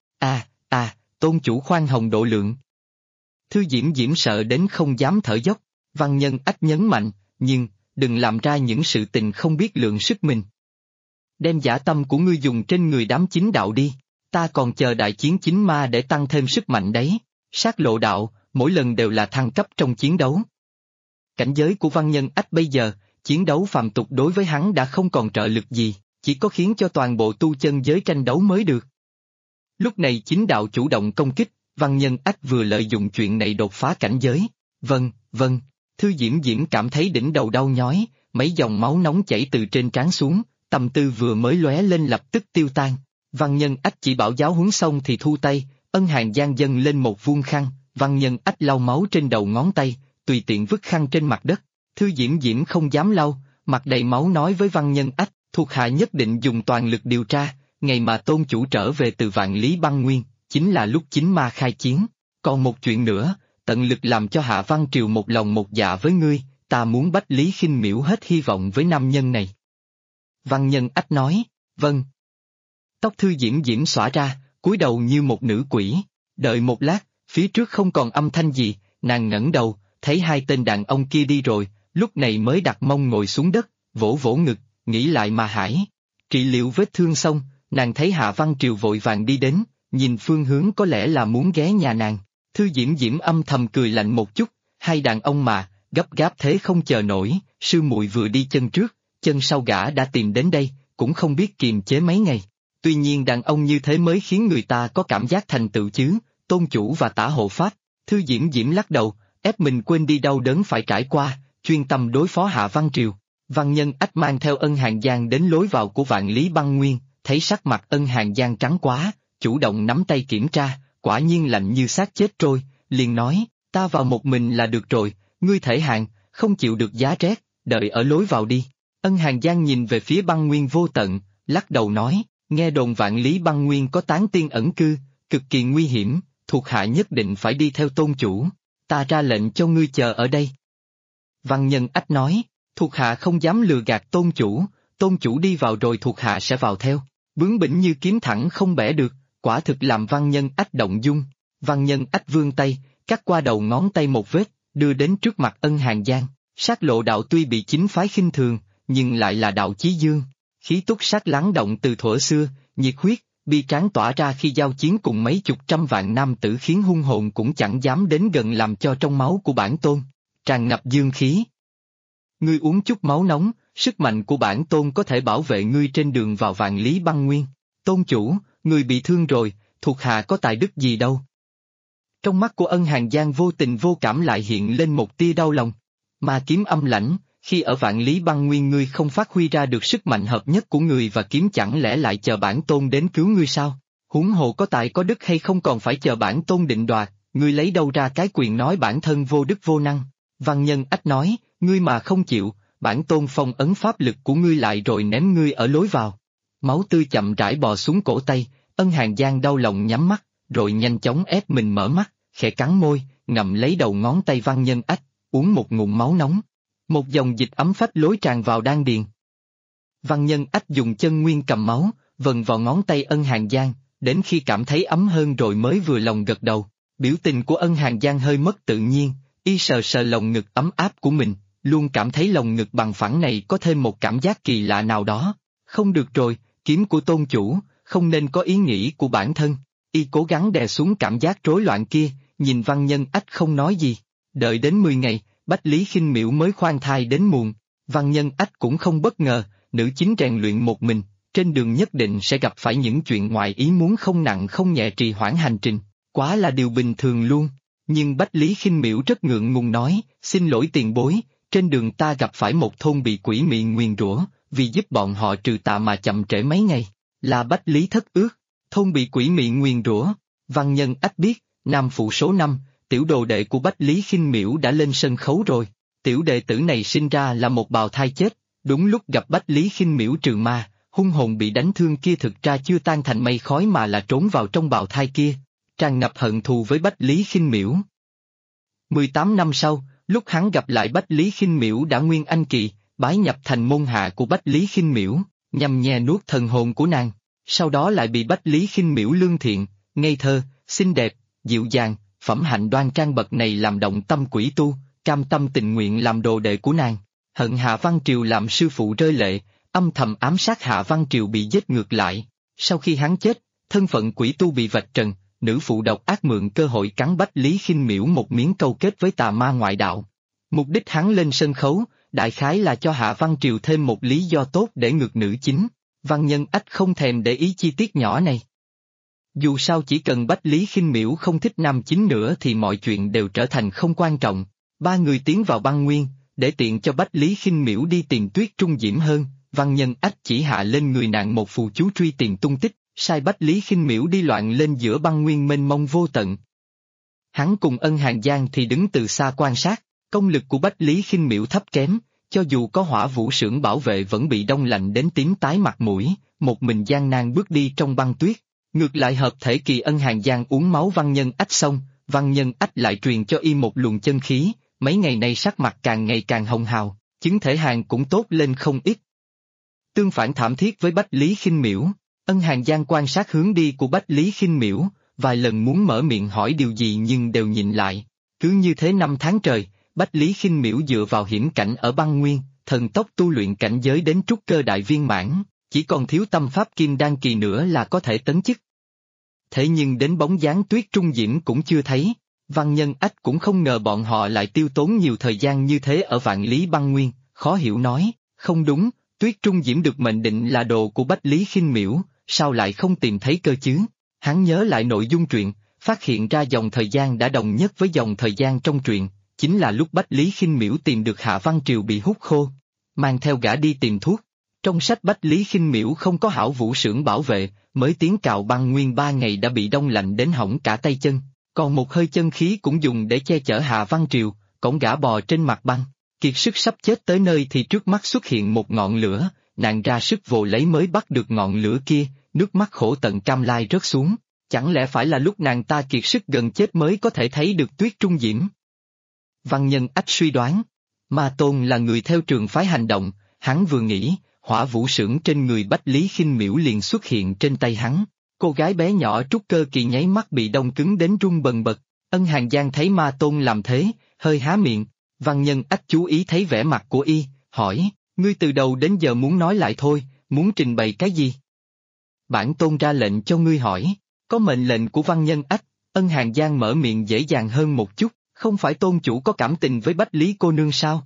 Tôn chủ khoan hồng độ lượng. Thư Diễm Diễm sợ đến không dám thở dốc, Văn Nhân Ách nhấn mạnh, nhưng, đừng làm ra những sự tình không biết lượng sức mình. Đem dã tâm của ngươi dùng trên người đám chính đạo đi, ta còn chờ đại chiến chính ma để tăng thêm sức mạnh đấy. Sát lộ đạo, mỗi lần đều là thăng cấp trong chiến đấu. Cảnh giới của Văn Nhân Ách bây giờ, chiến đấu phàm tục đối với hắn đã không còn trợ lực gì, chỉ có khiến cho toàn bộ tu chân giới tranh đấu mới được. Lúc này chính đạo chủ động công kích, Văn Nhân Ách vừa lợi dụng chuyện này đột phá cảnh giới. Vâng, Thư Diễm Diễm cảm thấy đỉnh đầu đau nhói, mấy dòng máu nóng chảy từ trên trán xuống, tâm tư vừa mới lóe lên lập tức tiêu tan. Văn Nhân Ách chỉ bảo giáo huấn xong thì thu tay, Ân Hàn Giang dâng lên một vuông khăn, Văn Nhân Ách lau máu trên đầu ngón tay, tùy tiện vứt khăn trên mặt đất. Thư Diễm Diễm không dám lau, mặt đầy máu nói với Văn Nhân Ách, thuộc hạ nhất định dùng toàn lực điều tra, ngày mà tôn chủ trở về từ Vạn Lý Băng Nguyên, chính là lúc chính ma khai chiến. Còn một chuyện nữa, tận lực làm cho Hạ Văn Triều một lòng một dạ với ngươi, ta muốn Bách Lý Khinh Miễu hết hy vọng với nam nhân này. Văn Nhân Ách nói, vâng. Tóc Thư Diễm Diễm xõa ra, cúi đầu như một nữ quỷ, đợi một lát, phía trước không còn âm thanh gì, nàng ngẩng đầu, thấy hai tên đàn ông kia đi rồi, lúc này mới đặt mông ngồi xuống đất, vỗ vỗ ngực, nghĩ lại mà hãi. Trị liệu vết thương xong, nàng thấy Hạ Văn Triều vội vàng đi đến, nhìn phương hướng có lẽ là muốn ghé nhà nàng. Thư Diễm Diễm âm thầm cười lạnh một chút, hai đàn ông mà, gấp gáp thế không chờ nổi, sư muội vừa đi chân trước, chân sau gã đã tìm đến đây, cũng không biết kiềm chế mấy ngày. Tuy nhiên đàn ông như thế mới khiến người ta có cảm giác thành tựu chứ, tôn chủ và tả hộ pháp. Thư Diễm Diễm lắc đầu, ép mình quên đi đau đớn phải trải qua, chuyên tâm đối phó Hạ Văn Triều. Văn Nhân Ách mang theo Ân Hàn Giang đến lối vào của Vạn Lý Băng Nguyên, thấy sắc mặt Ân Hàn Giang trắng quá, chủ động nắm tay kiểm tra, quả nhiên lạnh như xác chết trôi, liền nói, ta vào một mình là được rồi, ngươi thể hạn, không chịu được giá rét, đợi ở lối vào đi. Ân Hàn Giang nhìn về phía băng nguyên vô tận, lắc đầu nói, nghe đồn Vạn Lý Băng Nguyên có tán tiên ẩn cư, cực kỳ nguy hiểm, thuộc hạ nhất định phải đi theo tôn chủ, ta ra lệnh cho ngươi chờ ở đây. Văn Nhân Ách nói, thuộc hạ không dám lừa gạt tôn chủ đi vào rồi thuộc hạ sẽ vào theo, bướng bỉnh như kiếm thẳng không bẻ được, quả thực làm Văn Nhân Ách động dung. Văn Nhân Ách vươn tay, cắt qua đầu ngón tay một vết, đưa đến trước mặt Ân Hàn Giang. Sát lộ đạo tuy bị chính phái khinh thường, nhưng lại là đạo chí dương, khí túc sát lắng động từ thuở xưa, nhiệt huyết, bi tráng tỏa ra khi giao chiến cùng mấy chục trăm vạn nam tử khiến hung hồn cũng chẳng dám đến gần làm cho trong máu của bản tôn tràn ngập dương khí. Ngươi uống chút máu nóng, sức mạnh của bản tôn có thể bảo vệ ngươi trên đường vào Vạn Lý Băng Nguyên. Tôn chủ, ngươi bị thương rồi, thuộc hạ có tài đức gì đâu. Trong mắt của Ân Hàn Giang vô tình vô cảm lại hiện lên một tia đau lòng. Mà kiếm âm lãnh, khi ở Vạn Lý Băng Nguyên ngươi không phát huy ra được sức mạnh hợp nhất của người và kiếm chẳng lẽ lại chờ bản tôn đến cứu ngươi sao? Huống hồ có tài có đức hay không còn phải chờ bản tôn định đoạt, ngươi lấy đâu ra cái quyền nói bản thân vô đức vô năng? Văn Nhân Ách nói, ngươi mà không chịu, bản tôn phong ấn pháp lực của ngươi lại rồi ném ngươi ở lối vào. Máu tươi chậm rãi bò xuống cổ tay, Ân Hàn Giang đau lòng nhắm mắt, rồi nhanh chóng ép mình mở mắt, khẽ cắn môi, ngậm lấy đầu ngón tay Văn Nhân Ách, uống một ngụm máu nóng. Một dòng dịch ấm phách lối tràn vào đan điền. Văn Nhân Ách dùng chân nguyên cầm máu, vần vào ngón tay Ân Hàn Giang, đến khi cảm thấy ấm hơn rồi mới vừa lòng gật đầu. Biểu tình của Ân Hàn Giang hơi mất tự nhiên, y sờ sờ lồng ngực ấm áp của mình, luôn cảm thấy lồng ngực bằng phẳng này có thêm một cảm giác kỳ lạ nào đó. Không được rồi, kiếm của tôn chủ, không nên có ý nghĩ của bản thân. Y cố gắng đè xuống cảm giác rối loạn kia, nhìn Văn Nhân Ách không nói gì. Đợi đến 10 ngày, Bách Lý Khinh Miễu mới khoan thai đến muộn. Văn Nhân Ách cũng không bất ngờ, nữ chính rèn luyện một mình, trên đường nhất định sẽ gặp phải những chuyện ngoài ý muốn không nặng không nhẹ, trì hoãn hành trình, quá là điều bình thường luôn. Nhưng Bách Lý Khinh Miễu rất ngượng ngùng nói, xin lỗi tiền bối, trên đường ta gặp phải một thôn bị quỷ mị nguyền rủa, vì giúp bọn họ trừ tà mà chậm trễ mấy ngày. Là Bách Lý thất ước, thôn bị quỷ mị nguyền rủa. Văn Nhân Ách biết, nam phụ số 5, tiểu đồ đệ của Bách Lý Khinh Miễu đã lên sân khấu rồi. Tiểu đệ tử này sinh ra là một bào thai chết, đúng lúc gặp Bách Lý Khinh Miễu trừ ma, hung hồn bị đánh thương kia thực ra chưa tan thành mây khói mà là trốn vào trong bào thai kia, tràn ngập hận thù với Bách Lý Khinh Miễu. 18 năm sau, lúc hắn gặp lại Bách Lý Khinh Miễu đã nguyên anh kỳ, bái nhập thành môn hạ của Bách Lý Khinh Miễu, nhằm nhè nuốt thần hồn của nàng, sau đó lại bị Bách Lý Khinh Miễu lương thiện, ngây thơ, xinh đẹp, dịu dàng, phẩm hạnh đoan trang bậc này làm động tâm quỷ tu, cam tâm tình nguyện làm đồ đệ của nàng. Hận Hạ Văn Triều làm sư phụ rơi lệ, âm thầm ám sát Hạ Văn Triều bị giết ngược lại. Sau khi hắn chết, thân phận quỷ tu bị vạch trần, nữ phụ độc ác mượn cơ hội cắn Bách Lý Khinh Miễu một miếng câu kết với tà ma ngoại đạo. Mục đích hắn lên sân khấu, đại khái là cho Hạ Văn Triều thêm một lý do tốt để ngược nữ chính. Văn Nhân Ách không thèm để ý chi tiết nhỏ này. Dù sao chỉ cần Bách Lý Khinh Miễu không thích nam chính nữa thì mọi chuyện đều trở thành không quan trọng. Ba người tiến vào băng nguyên, để tiện cho Bách Lý Khinh Miễu đi tìm Tuyết Trung Diễm hơn, Văn Nhân Ách chỉ hạ lên người nàng một phù chú truy tìm tung tích, sai Bách Lý Khinh Miễu đi loạn lên giữa băng nguyên mênh mông vô tận. Hắn cùng Ân Hàn Giang thì đứng từ xa quan sát, công lực của Bách Lý Khinh Miễu thấp kém, cho dù có Hỏa Vũ Sưởng bảo vệ vẫn bị đông lạnh đến tím tái mặt mũi, một mình gian nan bước đi trong băng tuyết. Ngược lại hợp thể kỳ Ân Hàn Giang uống máu Văn Nhân Ách xong, Văn Nhân Ách lại truyền cho y một luồng chân khí, mấy ngày nay sắc mặt càng ngày càng hồng hào, chứng thể hàng cũng tốt lên không ít. Tương phản thảm thiết với Bách Lý Khinh Miễu, Ân Hàn Giang quan sát hướng đi của Bách Lý Khinh Miễu, vài lần muốn mở miệng hỏi điều gì nhưng đều nhịn lại. Cứ như thế 5 tháng trời, Bách Lý Khinh Miễu dựa vào hiểm cảnh ở băng nguyên, thần tốc tu luyện cảnh giới đến trúc cơ đại viên mãn, chỉ còn thiếu tâm pháp kim đan kỳ nữa là có thể tấn chức. Thế nhưng đến bóng dáng Tuyết Trung Diễm cũng chưa thấy, Văn Nhân Ách cũng không ngờ bọn họ lại tiêu tốn nhiều thời gian như thế ở Vạn Lý băng nguyên, khó hiểu nói, không đúng, Tuyết Trung Diễm được mệnh định là đồ của Bách Lý Khinh Miễu, sao lại không tìm thấy cơ chứ? Hắn nhớ lại nội dung truyện, phát hiện ra dòng thời gian đã đồng nhất với dòng thời gian trong truyện, chính là lúc Bách Lý Khinh Miễu tìm được Hạ Văn Triều bị hút khô, mang theo gã đi tìm thuốc. Trong sách Bách Lý Khinh Miễu không có Hảo Vũ Sưởng bảo vệ, mới tiến cào băng nguyên 3 ngày đã bị đông lạnh đến hỏng cả tay chân, còn một hơi chân khí cũng dùng để che chở Hạ Văn Triều, cõng gã bò trên mặt băng, kiệt sức sắp chết tới nơi thì trước mắt xuất hiện một ngọn lửa, nàng ra sức vồ lấy mới bắt được ngọn lửa kia, nước mắt khổ tận cam lai rớt xuống, chẳng lẽ phải là lúc nàng ta kiệt sức gần chết mới có thể thấy được Tuyết Trung Diễm? Văn Nhân Ách suy đoán, Ma Tôn là người theo trường phái hành động, hắn vừa nghĩ, Hỏa Vũ Sưởng trên người Bách Lý Khinh Miễu liền xuất hiện trên tay hắn. Cô gái bé nhỏ trúc cơ kỳ nháy mắt bị đông cứng đến run bần bật, Ân Hàn Giang thấy Ma Tôn làm thế, hơi há miệng, Văn Nhân Ách chú ý thấy vẻ mặt của y, hỏi, ngươi từ đầu đến giờ muốn nói lại thôi, muốn trình bày cái gì? Bản tôn ra lệnh cho ngươi hỏi, có mệnh lệnh của Văn Nhân Ách, Ân Hàn Giang mở miệng dễ dàng hơn một chút, không phải tôn chủ có cảm tình với Bách Lý cô nương sao?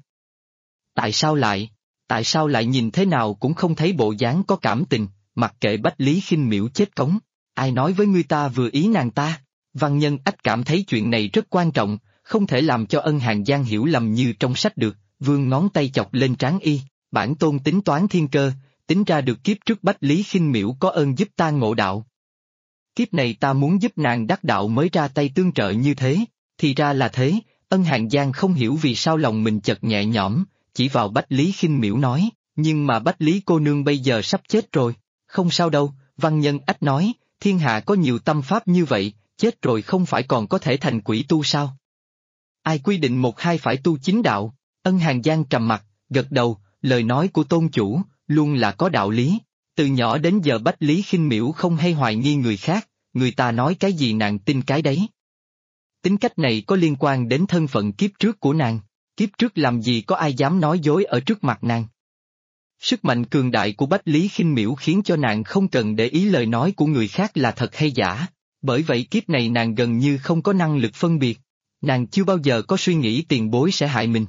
Tại sao lại nhìn thế nào cũng không thấy bộ dáng có cảm tình, mặc kệ Bách Lý Khinh Miễu chết cống, ai nói với ngươi ta vừa ý nàng ta? Văn Nhân Ách cảm thấy chuyện này rất quan trọng, không thể làm cho Ân Hàn Giang hiểu lầm như trong sách được, vươn ngón tay chọc lên trán y, bản tôn tính toán thiên cơ, tính ra được kiếp trước Bách Lý Khinh Miễu có ơn giúp ta ngộ đạo. Kiếp này ta muốn giúp nàng đắc đạo mới ra tay tương trợ như thế, thì ra là thế, Ân Hàn Giang không hiểu vì sao lòng mình chợt nhẹ nhõm, chỉ vào Bách Lý Khinh Miễu nói, nhưng mà Bách Lý cô nương bây giờ sắp chết rồi, không sao đâu, Văn Nhân Ách nói, thiên hạ có nhiều tâm pháp như vậy, chết rồi không phải còn có thể thành quỷ tu sao? Ai quy định một hai phải tu chính đạo? Ân Hàn Giang trầm mặt, gật đầu, lời nói của tôn chủ, luôn là có đạo lý, từ nhỏ đến giờ Bách Lý Khinh Miễu không hay hoài nghi người khác, người ta nói cái gì nàng tin cái đấy. Tính cách này có liên quan đến thân phận kiếp trước của nàng, kiếp trước làm gì có ai dám nói dối ở trước mặt nàng. Sức mạnh cường đại của Bách Lý Khinh Miễu khiến cho nàng không cần để ý lời nói của người khác là thật hay giả. Bởi vậy kiếp này nàng gần như không có năng lực phân biệt. Nàng chưa bao giờ có suy nghĩ tiền bối sẽ hại mình.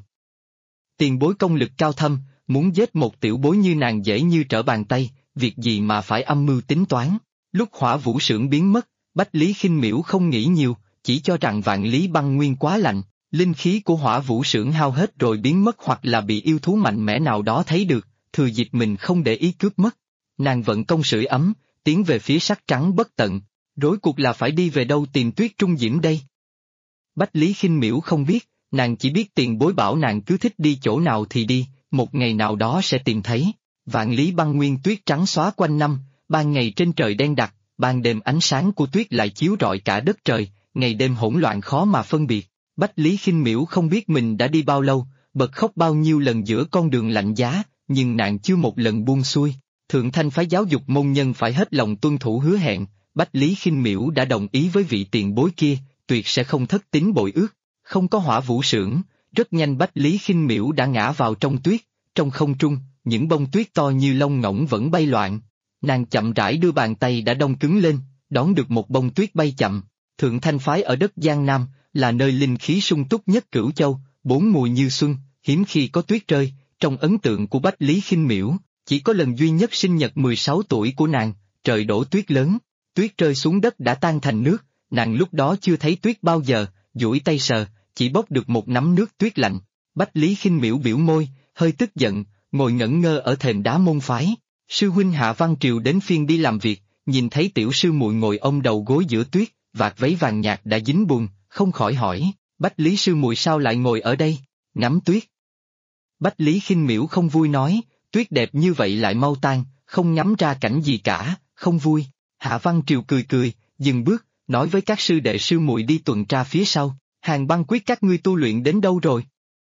Tiền bối công lực cao thâm, muốn giết một tiểu bối như nàng dễ như trở bàn tay, việc gì mà phải âm mưu tính toán. Lúc Hỏa Vũ Sưởng biến mất, Bách Lý Khinh Miễu không nghĩ nhiều, chỉ cho rằng Vạn Lý Băng Nguyên quá lạnh, linh khí của Hỏa Vũ Sưởng hao hết rồi biến mất hoặc là bị yêu thú mạnh mẽ nào đó thấy được, thừa dịp mình không để ý cướp mất. Nàng vận công sưởi ấm, tiến về phía sắc trắng bất tận, rốt cuộc là phải đi về đâu tìm Tuyết Trung Diễm đây? Bách Lý Khinh Miễu không biết, nàng chỉ biết tiền bối bảo nàng cứ thích đi chỗ nào thì đi, một ngày nào đó sẽ tìm thấy. Vạn Lý Băng Nguyên tuyết trắng xóa quanh năm, ban ngày trên trời đen đặc, ban đêm ánh sáng của tuyết lại chiếu rọi cả đất trời, ngày đêm hỗn loạn khó mà phân biệt. Bách Lý Khinh Miễu không biết mình đã đi bao lâu, bật khóc bao nhiêu lần giữa con đường lạnh giá, nhưng nàng chưa một lần buông xuôi. Thượng Thanh phái giáo dục môn nhân phải hết lòng tuân thủ hứa hẹn, Bách Lý Khinh Miễu đã đồng ý với vị tiền bối kia, tuyệt sẽ không thất tín bội ước. Không có Hỏa Vũ Sưởng, rất nhanh Bách Lý Khinh Miễu đã ngã vào trong tuyết, trong không trung, những bông tuyết to như lông ngỗng vẫn bay loạn. Nàng chậm rãi đưa bàn tay đã đông cứng lên, đón được một bông tuyết bay chậm. Thượng Thanh phái ở đất Giang Nam, là nơi linh khí sung túc nhất Cửu Châu, bốn mùa như xuân, hiếm khi có tuyết rơi. Trong ấn tượng của Bách Lý Khinh Miễu, chỉ có lần duy nhất sinh nhật 16 tuổi của nàng, trời đổ tuyết lớn, tuyết rơi xuống đất đã tan thành nước, nàng lúc đó chưa thấy tuyết bao giờ, duỗi tay sờ, chỉ bốc được một nắm nước tuyết lạnh. Bách Lý Khinh Miễu biểu môi, hơi tức giận, ngồi ngẩn ngơ ở thềm đá môn phái. Sư huynh Hạ Văn Triều đến phiên đi làm việc, nhìn thấy tiểu sư muội ngồi ôm đầu gối giữa tuyết, vạt váy vàng nhạt đã dính bùn, không khỏi hỏi, Bách Lý sư muội sao lại ngồi ở đây, ngắm tuyết. Bách Lý Khinh Miễu không vui nói, tuyết đẹp như vậy lại mau tan, không ngắm ra cảnh gì cả, không vui. Hạ Văn Triều cười cười, dừng bước, nói với các sư đệ sư muội đi tuần tra phía sau, Hàn Băng Quyết các ngươi tu luyện đến đâu rồi?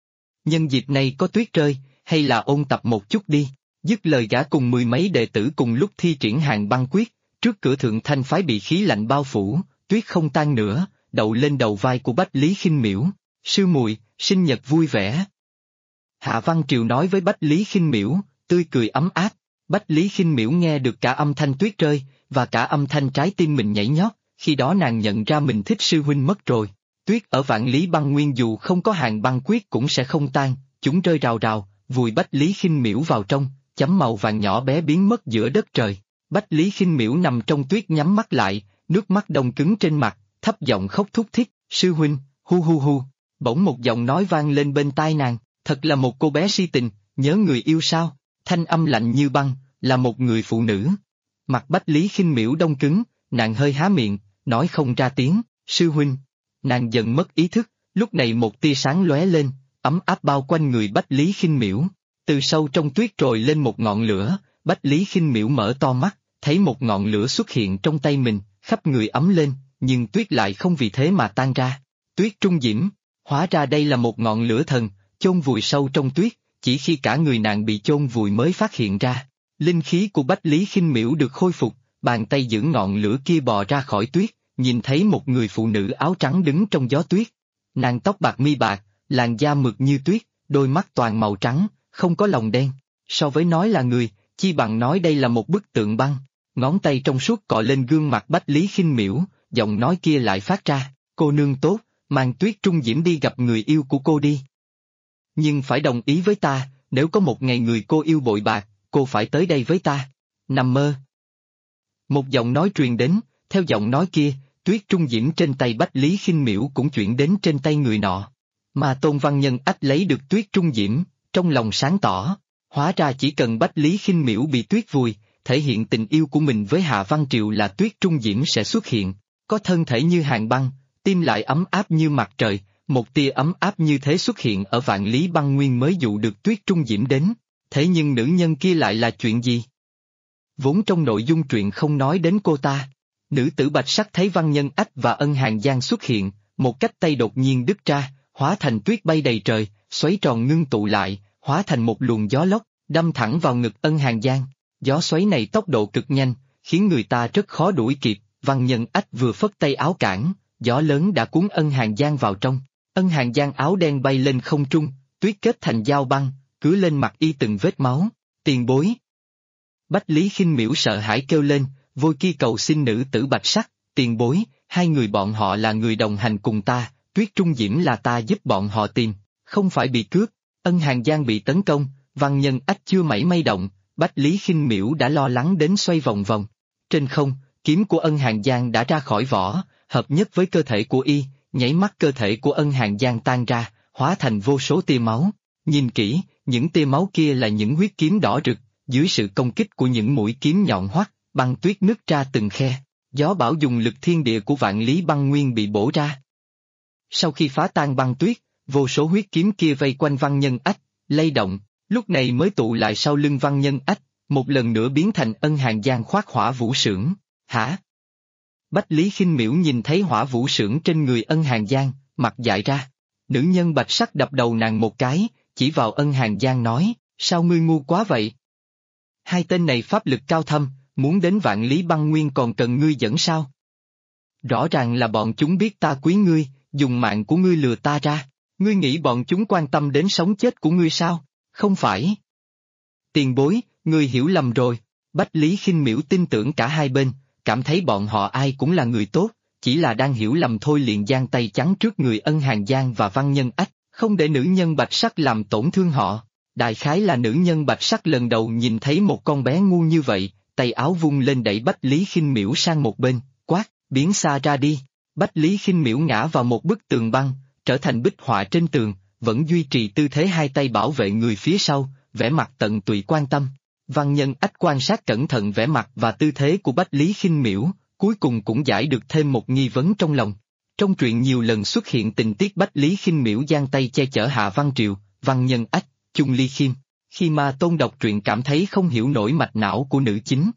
Nhân dịp này có tuyết rơi, hay là ôn tập một chút đi. Dứt lời gã cùng mười mấy đệ tử cùng lúc thi triển Hàn Băng Quyết, trước cửa Thượng Thanh phái bị khí lạnh bao phủ, tuyết không tan nữa, đậu lên đầu vai của Bách Lý Khinh Miễu. Sư muội, sinh nhật vui vẻ. Hạ Văn Triều nói với Bách Lý Khinh Miễu, tươi cười ấm áp. Bách Lý Khinh Miễu nghe được cả âm thanh tuyết rơi, và cả âm thanh trái tim mình nhảy nhót, khi đó nàng nhận ra mình thích sư huynh mất rồi. Tuyết ở Vạn Lý Băng Nguyên dù không có Hàn Băng Quyết cũng sẽ không tan, chúng rơi rào rào, vùi Bách Lý Khinh Miễu vào trong, chấm màu vàng nhỏ bé biến mất giữa đất trời. Bách Lý Khinh Miễu nằm trong tuyết nhắm mắt lại, nước mắt đông cứng trên mặt, thấp giọng khóc thút thít, sư huynh, hu hu hu. Bỗng một giọng nói vang lên bên tai nàng, thật là một cô bé si tình, nhớ người yêu sao? Thanh âm lạnh như băng, là một người phụ nữ. Mặt Bách Lý Khinh Miễu đông cứng, nàng hơi há miệng, nói không ra tiếng, sư huynh. Nàng dần mất ý thức, lúc này một tia sáng lóe lên, ấm áp bao quanh người Bách Lý Khinh Miễu. Từ sâu trong tuyết trồi lên một ngọn lửa, Bách Lý Khinh Miễu mở to mắt, thấy một ngọn lửa xuất hiện trong tay mình, khắp người ấm lên, nhưng tuyết lại không vì thế mà tan ra. Tuyết Trung Diễm, hóa ra đây là một ngọn lửa thần, chôn vùi sâu trong tuyết, chỉ khi cả người nàng bị chôn vùi mới phát hiện ra. Linh khí của Bách Lý Khinh Miễu được khôi phục, bàn tay giữ ngọn lửa kia bò ra khỏi tuyết, nhìn thấy một người phụ nữ áo trắng đứng trong gió tuyết. Nàng tóc bạc mi bạc, làn da mượt như tuyết, đôi mắt toàn màu trắng, không có lòng đen. So với nói là người, chi bằng nói đây là một bức tượng băng. Ngón tay trong suốt cọ lên gương mặt Bách Lý Khinh Miễu, giọng nói kia lại phát ra, cô nương tốt, mang Tuyết Trung Diễm đi gặp người yêu của cô đi. Nhưng phải đồng ý với ta, nếu có một ngày người cô yêu bội bạc, cô phải tới đây với ta. Nằm mơ. Một giọng nói truyền đến, theo giọng nói kia, Tuyết Trung Diễm trên tay Bách Lý Khinh Miễu cũng chuyển đến trên tay người nọ. Mà Tôn Văn Nhân ách lấy được Tuyết Trung Diễm, trong lòng sáng tỏ, hóa ra chỉ cần Bách Lý Khinh Miễu bị tuyết vùi, thể hiện tình yêu của mình với Hạ Văn Triều là Tuyết Trung Diễm sẽ xuất hiện, có thân thể như hàn băng, tim lại ấm áp như mặt trời, một tia ấm áp như thế xuất hiện ở Vạn Lý Băng Nguyên mới dụ được Tuyết Trung Diễm đến, thế nhưng nữ nhân kia lại là chuyện gì? Vốn trong nội dung truyện không nói đến cô ta, nữ tử bạch sắc thấy Văn Nhân Ách và Ân Hàn Giang xuất hiện, một cách tay đột nhiên đứt ra, hóa thành tuyết bay đầy trời, xoáy tròn ngưng tụ lại, hóa thành một luồng gió lốc, đâm thẳng vào ngực Ân Hàn Giang. Gió xoáy này tốc độ cực nhanh, khiến người ta rất khó đuổi kịp. Văn Nhân Ách vừa phất tay áo cản, gió lớn đã cuốn Ân Hàn Giang vào trong. Ân Hàn Giang áo đen bay lên không trung, tuyết kết thành dao băng, cứa lên mặt y từng vết máu. Tiền bối. Bách Lý Khinh Miễu sợ hãi kêu lên, vôi kia cầu xin nữ tử Bạch Sắc, tiền bối, hai người bọn họ là người đồng hành cùng ta, Tuyết Trung Diễm là ta giúp bọn họ tìm, không phải bị cướp, Ân Hàng Giang bị tấn công, Văn Nhân Ách chưa mảy may động, Bách Lý Khinh Miễu đã lo lắng đến xoay vòng vòng. Trên không, kiếm của Ân Hàng Giang đã ra khỏi vỏ, hợp nhất với cơ thể của y, nháy mắt cơ thể của Ân Hàng Giang tan ra, hóa thành vô số tia máu. Nhìn kỹ, những tia máu kia là những huyết kiếm đỏ rực, dưới sự công kích của những mũi kiếm nhọn hoắt, băng tuyết nứt ra từng khe, gió bão dùng lực thiên địa của vạn lý băng nguyên bị bổ ra. Sau khi phá tan băng tuyết, vô số huyết kiếm kia vây quanh Văn Nhân Ách, lay động, lúc này mới tụ lại sau lưng Văn Nhân Ách, một lần nữa biến thành Ân Hàng Giang khoác hỏa vũ sưởng. Hả? Bách Lý Khinh Miễu nhìn thấy hỏa vũ sưởng trên người Ân Hàng Giang, mặt dại ra. Nữ nhân Bạch Sắc đập đầu nàng một cái, chỉ vào Ân Hàng Giang nói, sao ngươi ngu quá vậy? Hai tên này pháp lực cao thâm, muốn đến vạn lý băng nguyên còn cần ngươi dẫn sao? Rõ ràng là bọn chúng biết ta quý ngươi, dùng mạng của ngươi lừa ta ra, ngươi nghĩ bọn chúng quan tâm đến sống chết của ngươi sao? Không phải. Tiền bối, ngươi hiểu lầm rồi, Bách Lý Khinh Miễu tin tưởng cả hai bên, cảm thấy bọn họ ai cũng là người tốt, chỉ là đang hiểu lầm thôi liền giang tay chắn trước người Ân Hàng Giang và Văn Nhân Ách, không để nữ nhân Bạch Sắc làm tổn thương họ. Đại khái là nữ nhân Bạch Sắc lần đầu nhìn thấy một con bé ngu như vậy, tay áo vung lên đẩy Bách Lý Khinh Miễu sang một bên, quát, biến xa ra đi. Bách Lý Khinh Miễu ngã vào một bức tường băng, trở thành bích họa trên tường, vẫn duy trì tư thế hai tay bảo vệ người phía sau, vẻ mặt tận tụy quan tâm. Văn Nhân Ách quan sát cẩn thận vẻ mặt và tư thế của Bách Lý Khinh Miễu, cuối cùng cũng giải được thêm một nghi vấn trong lòng. Trong truyện nhiều lần xuất hiện tình tiết Bách Lý Khinh Miễu giang tay che chở Hạ Văn Triều, Văn Nhân Ách, Chung Ly Khiêm, khi Ma Tôn đọc truyện cảm thấy không hiểu nổi mạch não của nữ chính.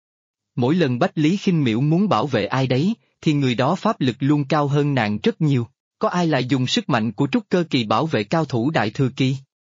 Mỗi lần Bách Lý Khinh Miễu muốn bảo vệ ai đấy, thì người đó pháp lực luôn cao hơn nàng rất nhiều, có ai lại dùng sức mạnh của trúc cơ kỳ bảo vệ cao thủ đại thừa kỳ?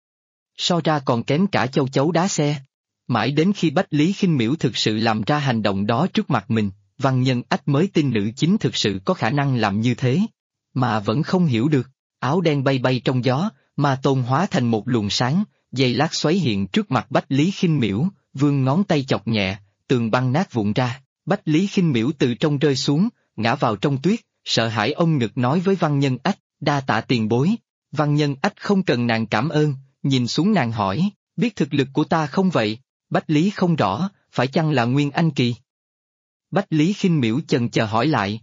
So ra còn kém cả châu chấu đá xe. Mãi đến khi Bách Lý Khinh Miễu thực sự làm ra hành động đó trước mặt mình, Văn Nhân Ách mới tin nữ chính thực sự có khả năng làm như thế. Mà vẫn không hiểu được, áo đen bay bay trong gió, Ma Tôn hóa thành một luồng sáng, giây lát xoáy hiện trước mặt Bách Lý Khinh Miễu, vươn ngón tay chọc nhẹ, tường băng nát vụn ra, Bách Lý Khinh Miễu từ trong rơi xuống, ngã vào trong tuyết, sợ hãi ôm ngực nói với Văn Nhân Ách, đa tạ tiền bối. Văn Nhân Ách không cần nàng cảm ơn, nhìn xuống nàng hỏi, biết thực lực của ta không vậy? Bách Lý không rõ, phải chăng là Nguyên Anh kỳ? Bách Lý Khinh Miễu chần chờ hỏi lại.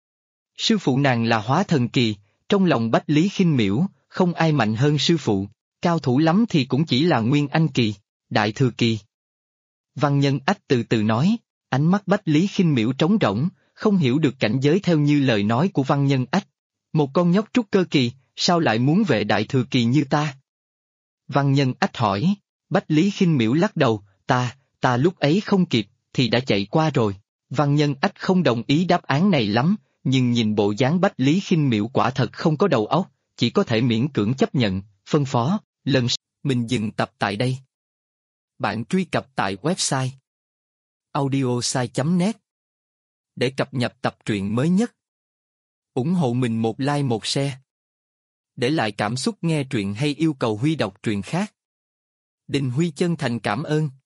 Sư phụ nàng là Hóa Thần kỳ, trong lòng Bách Lý Khinh Miễu, không ai mạnh hơn sư phụ, cao thủ lắm thì cũng chỉ là Nguyên Anh kỳ, Đại Thừa kỳ. Văn Nhân Ách từ từ nói, ánh mắt Bách Lý Khinh Miễu trống rỗng, không hiểu được cảnh giới theo như lời nói của Văn Nhân Ách. Một con nhóc trúc cơ kỳ, sao lại muốn về Đại Thừa kỳ như ta? Văn Nhân Ách hỏi, Bách Lý Khinh Miễu lắc đầu, ta lúc ấy không kịp, thì đã chạy qua rồi. Văn Nhân Ách không đồng ý đáp án này lắm, nhưng nhìn bộ dáng Bách Lý Khinh Miễu quả thật không có đầu óc, chỉ có thể miễn cưỡng chấp nhận, phân phó, lần sau mình dừng tập tại đây. Bạn truy cập tại website audiosai.net để cập nhật tập truyện mới nhất. Ủng hộ mình một like một share. Để lại cảm xúc nghe truyện hay yêu cầu Huy đọc truyện khác. Đình Huy chân thành cảm ơn.